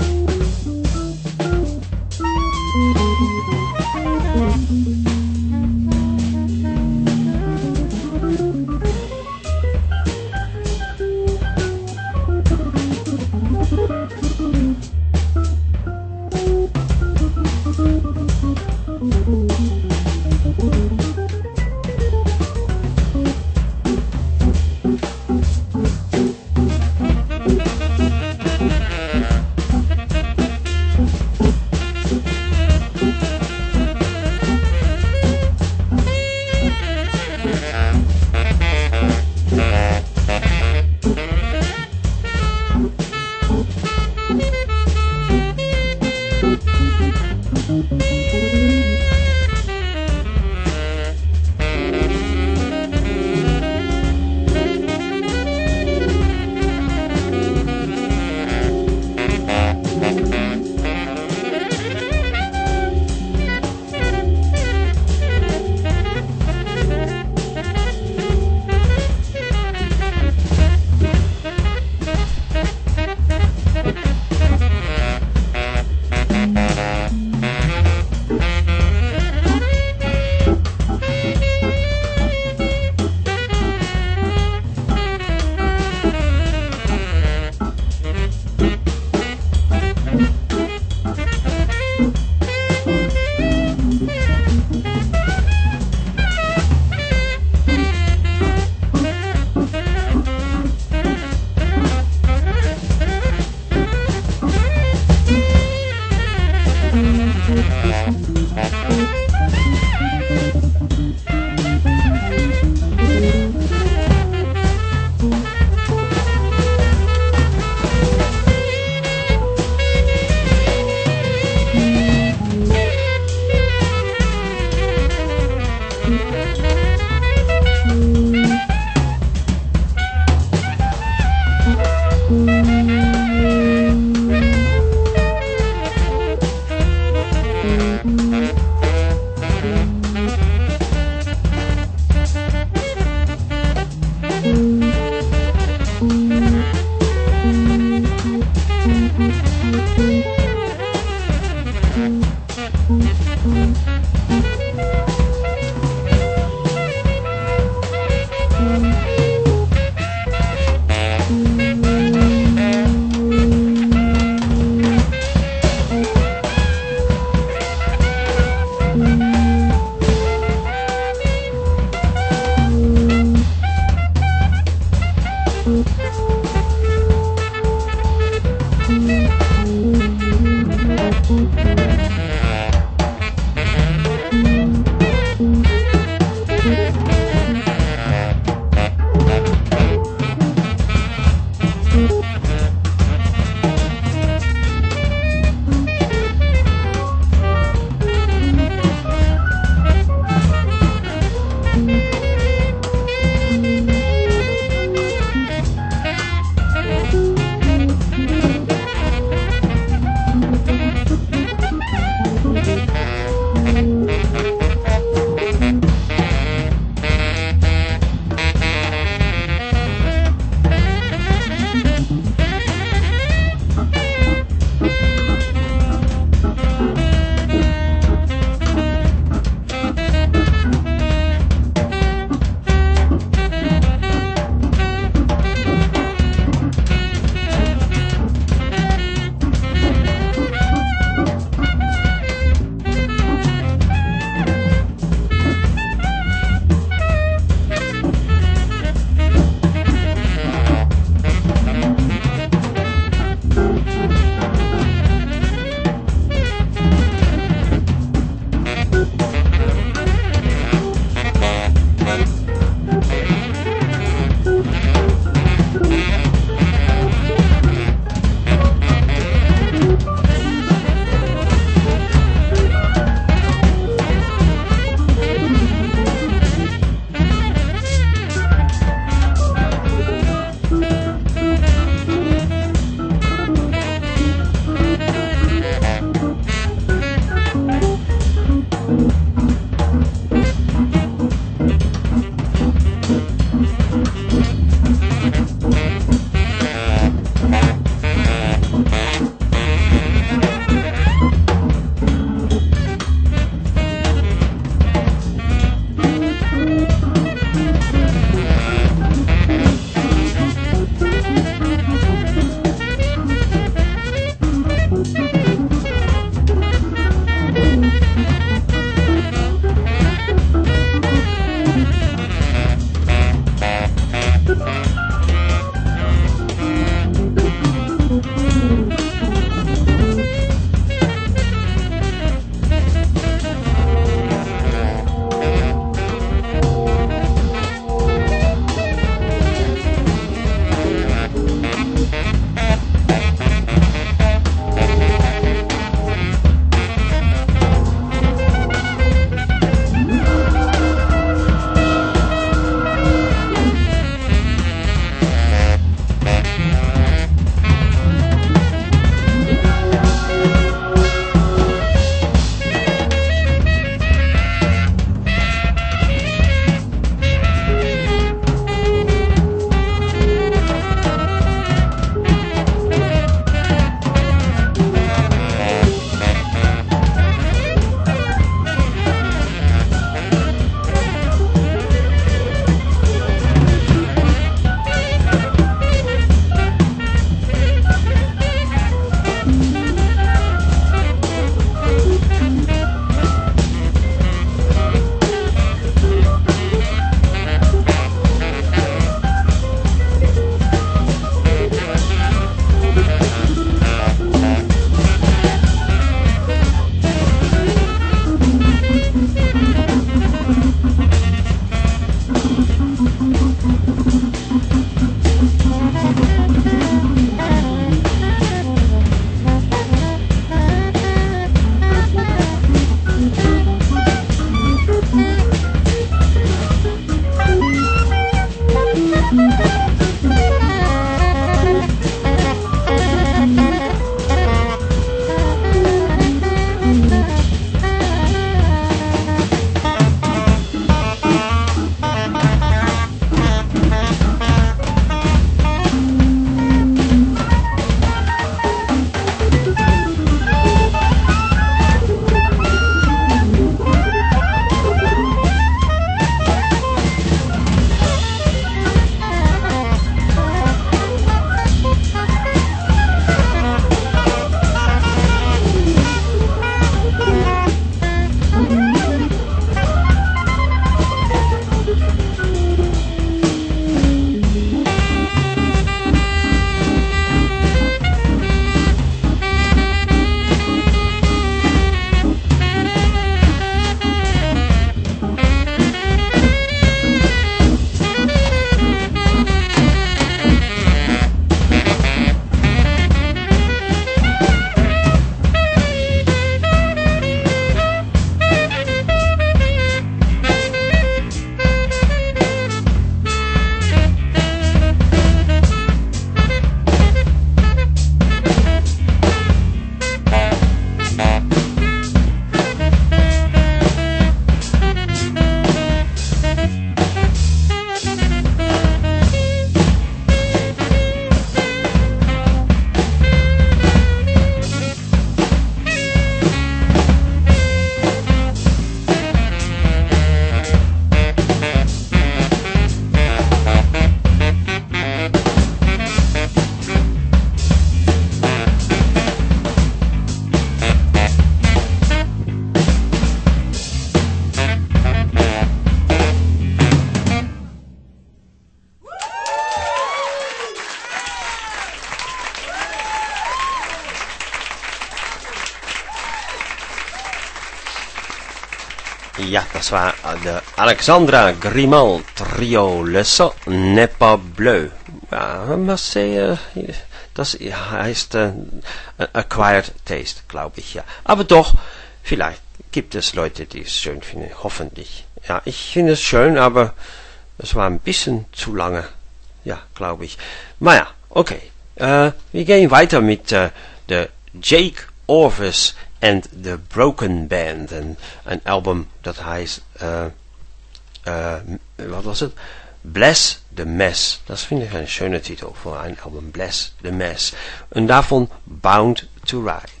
Ja, das war de Alexandra Grimal Trio Le Son n'est pas bleu. Ja, man muss sagen, das heißt äh, Acquired Taste, glaube ich, ja. Aber doch, vielleicht gibt es Leute, die es schön finden, hoffentlich. Ja, ich finde es schön, aber es war ein bisschen zu lange, ja, glaube ich. Naja, okay. Äh, wir gehen weiter mit äh, der Jake Orvis and the Broken Band. Een, een album dat heißt, uh, uh, wat was het? Bless the Mess. Dat vind ik een schöne titel voor een album. Bless the Mess. En daarvan Bound to Ride.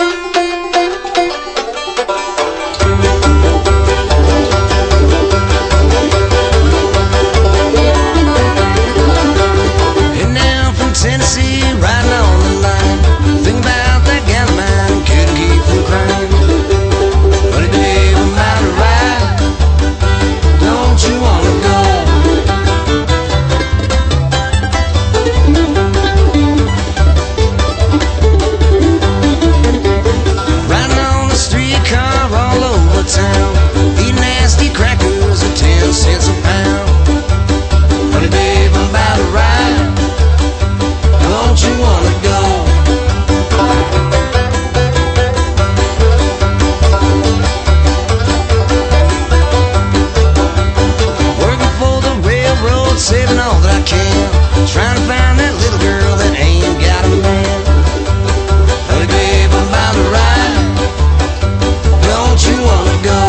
And now from Tennessee, riding on the line, think about that gal of mine, couldn't keep from crying. Honey, babe, I'm out to ride. Don't you wanna go? Riding on the streetcar all over town, eating nasty crackers at ten cents a pound. Honey, babe, I'm about to ride. Don't you wanna go? Working for the railroad, saving all that I can, trying to find that little girl that ain't got a man. Honey, babe, I'm about to ride. Don't you wanna go?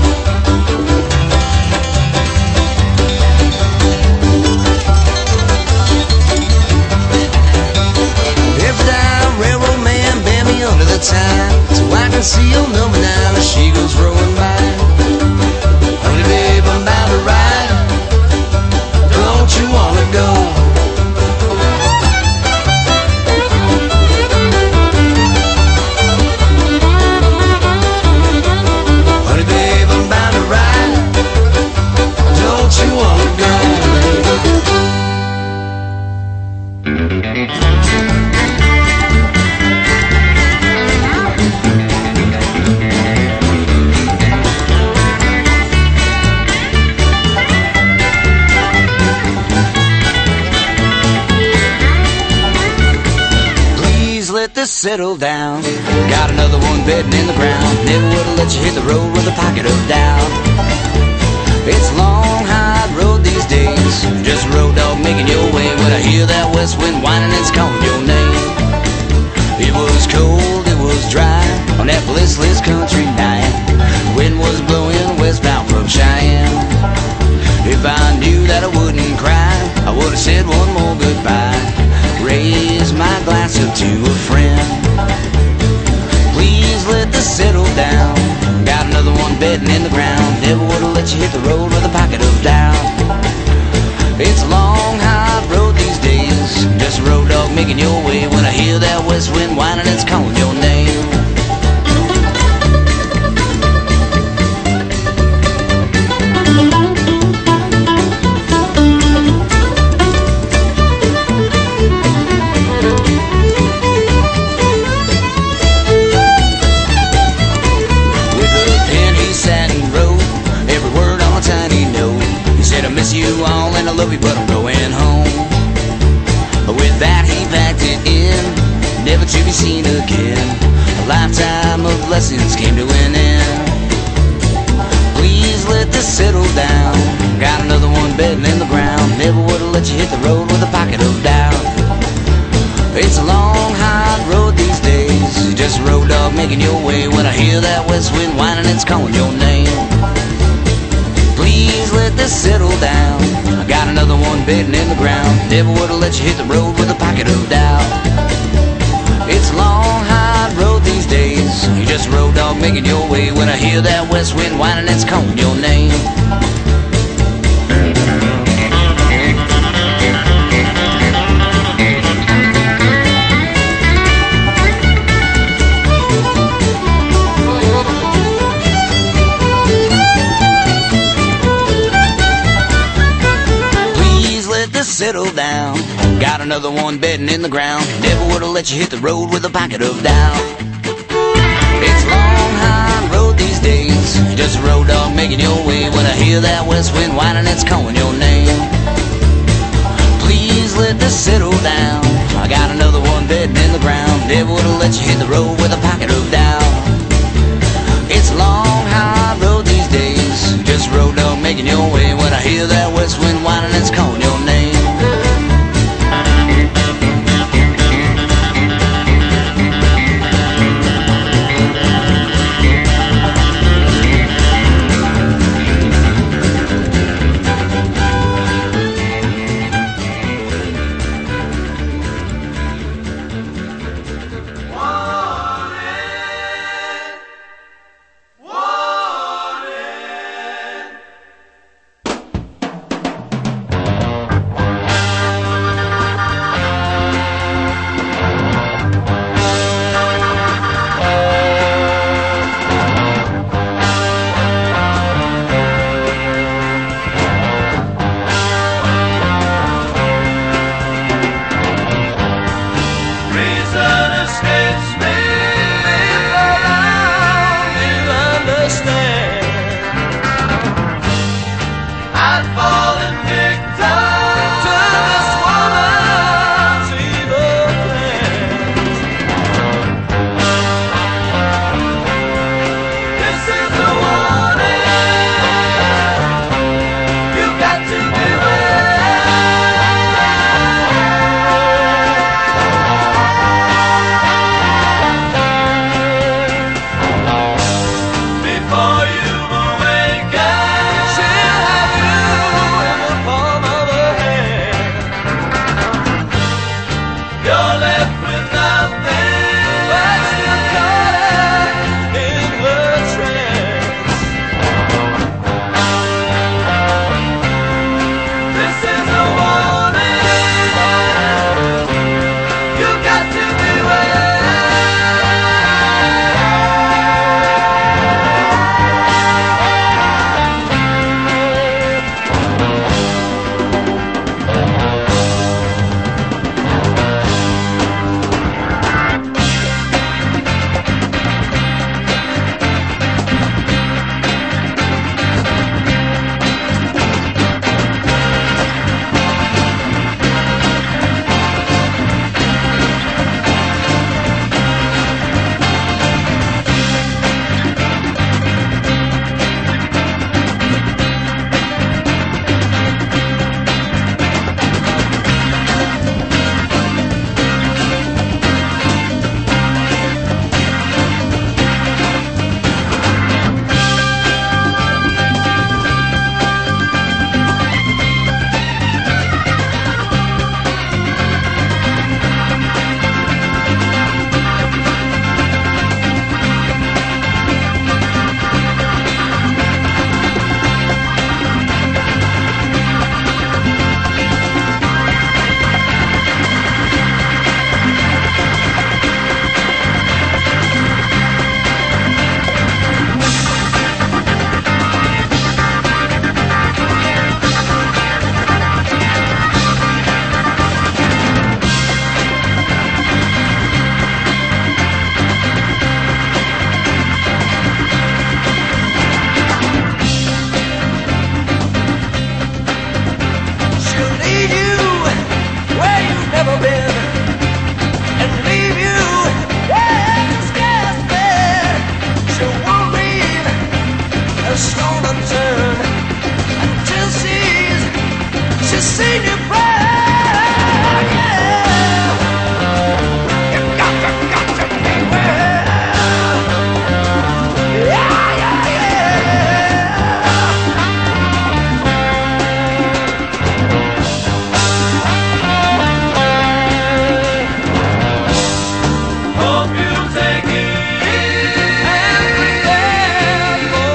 If that railroad man bend me under the time, so I can see your number nine as she goes rolling by. Honey, babe, I'm about to ride. Don't you wanna go? Honey, babe, I'm about to ride. Don't you wanna go? Please let this settle down. Got another one bedding in the ground. Never would've let you hit the road with a pocket of doubt. It's a long, hard road these days. Just a road dog making your way. When I hear that west wind whining, it's calling your name. It was cold, it was dry on that blissless country night. Wind was blowing westbound from Cheyenne. If I knew that I wouldn't cry, I would've said one more goodbye. Raise my glass up to a friend. Please let this settle down. Got another one bedding in the ground. Never would've let you hit the road with a pocket of doubt. It's a long, hard road these days. Just a road dog making your way. When I hear that west wind whining, it's calling your name. With a pen he sat and wrote every word on a tiny note. He said, I miss you all and I love you, but I'm going home. With that he packed it in, never to be seen again. A lifetime of lessons came to an end. Please let this settle down. Got another one bedding in the ground. Never would've let you hit the road with a pocket of doubt. It's a long, hard road these days. Just a road dog making your way. When I hear that west wind whining, it's calling your name. Please let this settle down. I got another one bedding in the ground. Never would've let you hit the road with a pocket of doubt. It's a long, hard road these days. You just a road dog making your way. When I hear that west wind whining, it's calling your name. Settle down. Got another one bedding in the ground. Never would've let you hit the road with a pocket of doubt. It's a long, hard road these days. Just a road dog making your way. When I hear that west wind whining, it's calling your name. Please let this settle down. I got another one bedding in the ground. Never would've let you hit the road with a pocket of down. It's a long, hard road these days. Just a road dog making your way. When I hear that west wind whining, it's calling your name.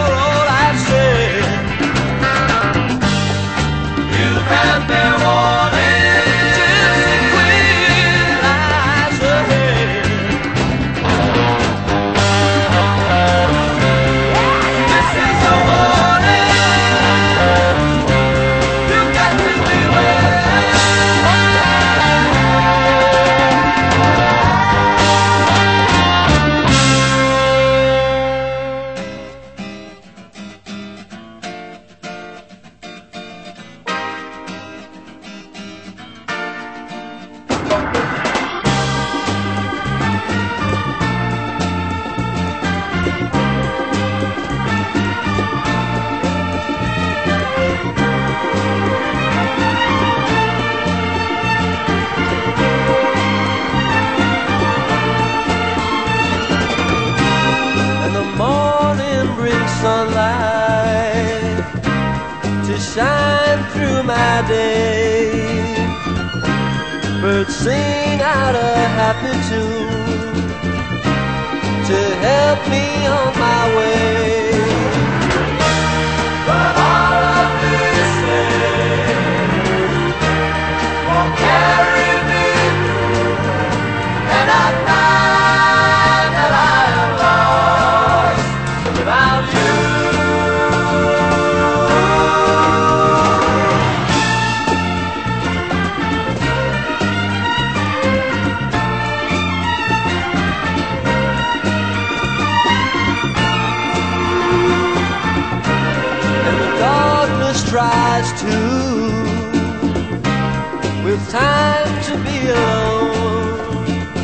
Marijuana. through my day. Birds sing out a happy tune to help me on my way. But all of these things won't carry me through, and I find that I am lost without you. Tries to, with time to be alone,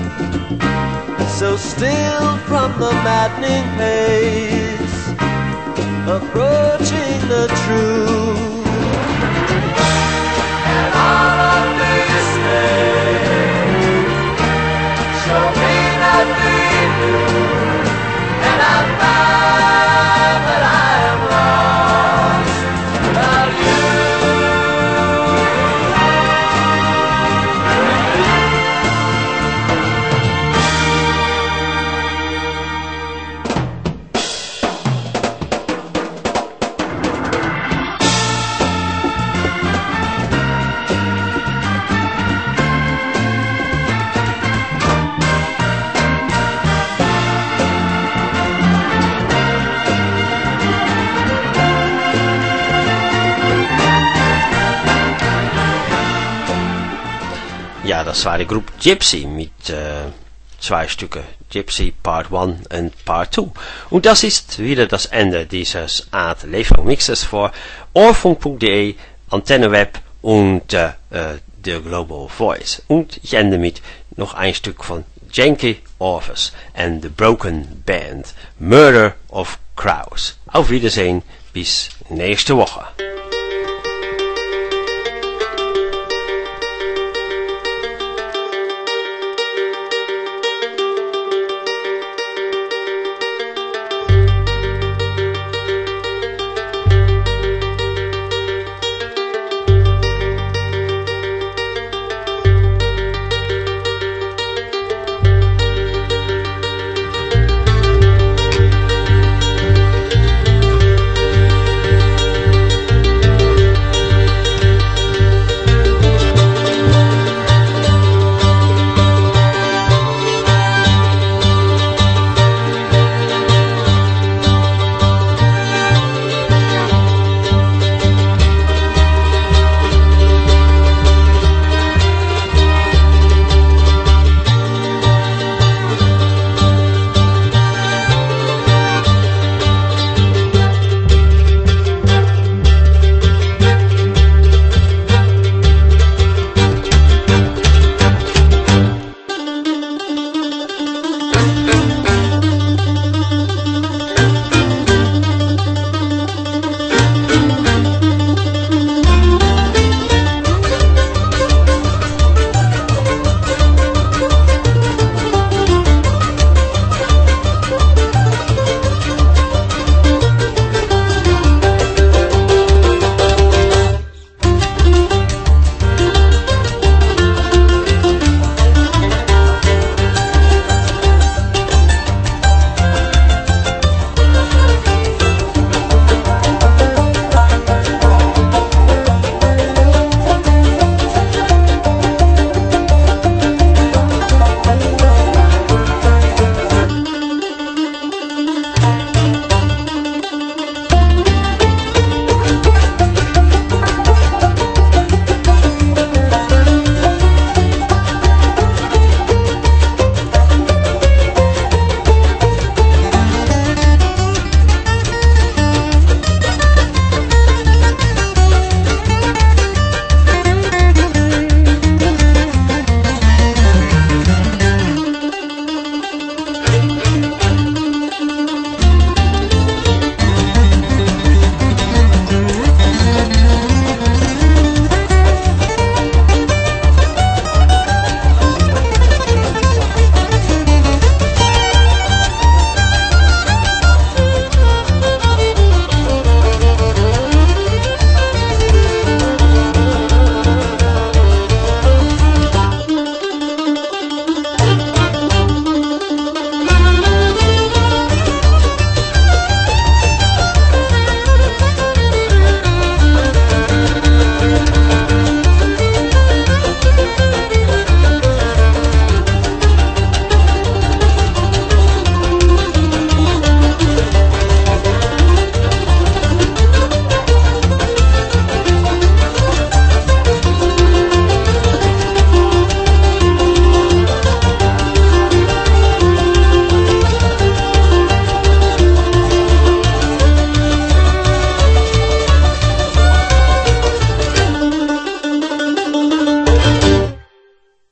so still from the maddening pace, approaching the truth. And all of these things show me nothing new, and I find that I am lost without you. Ja, das war die Gruppe Gypsy mit äh, zwei Stücke, Gypsy Part eins und Part zwei. Und das ist wieder das Ende dieses Art Leeflang Mixes für ohrfunk punkt de, Antenneweb und äh, der Global Voice. Und ich ende mit noch ein Stück von Yankee Orphans and the Broken Band, Murder of Crows. Auf Wiedersehen, bis nächste Woche.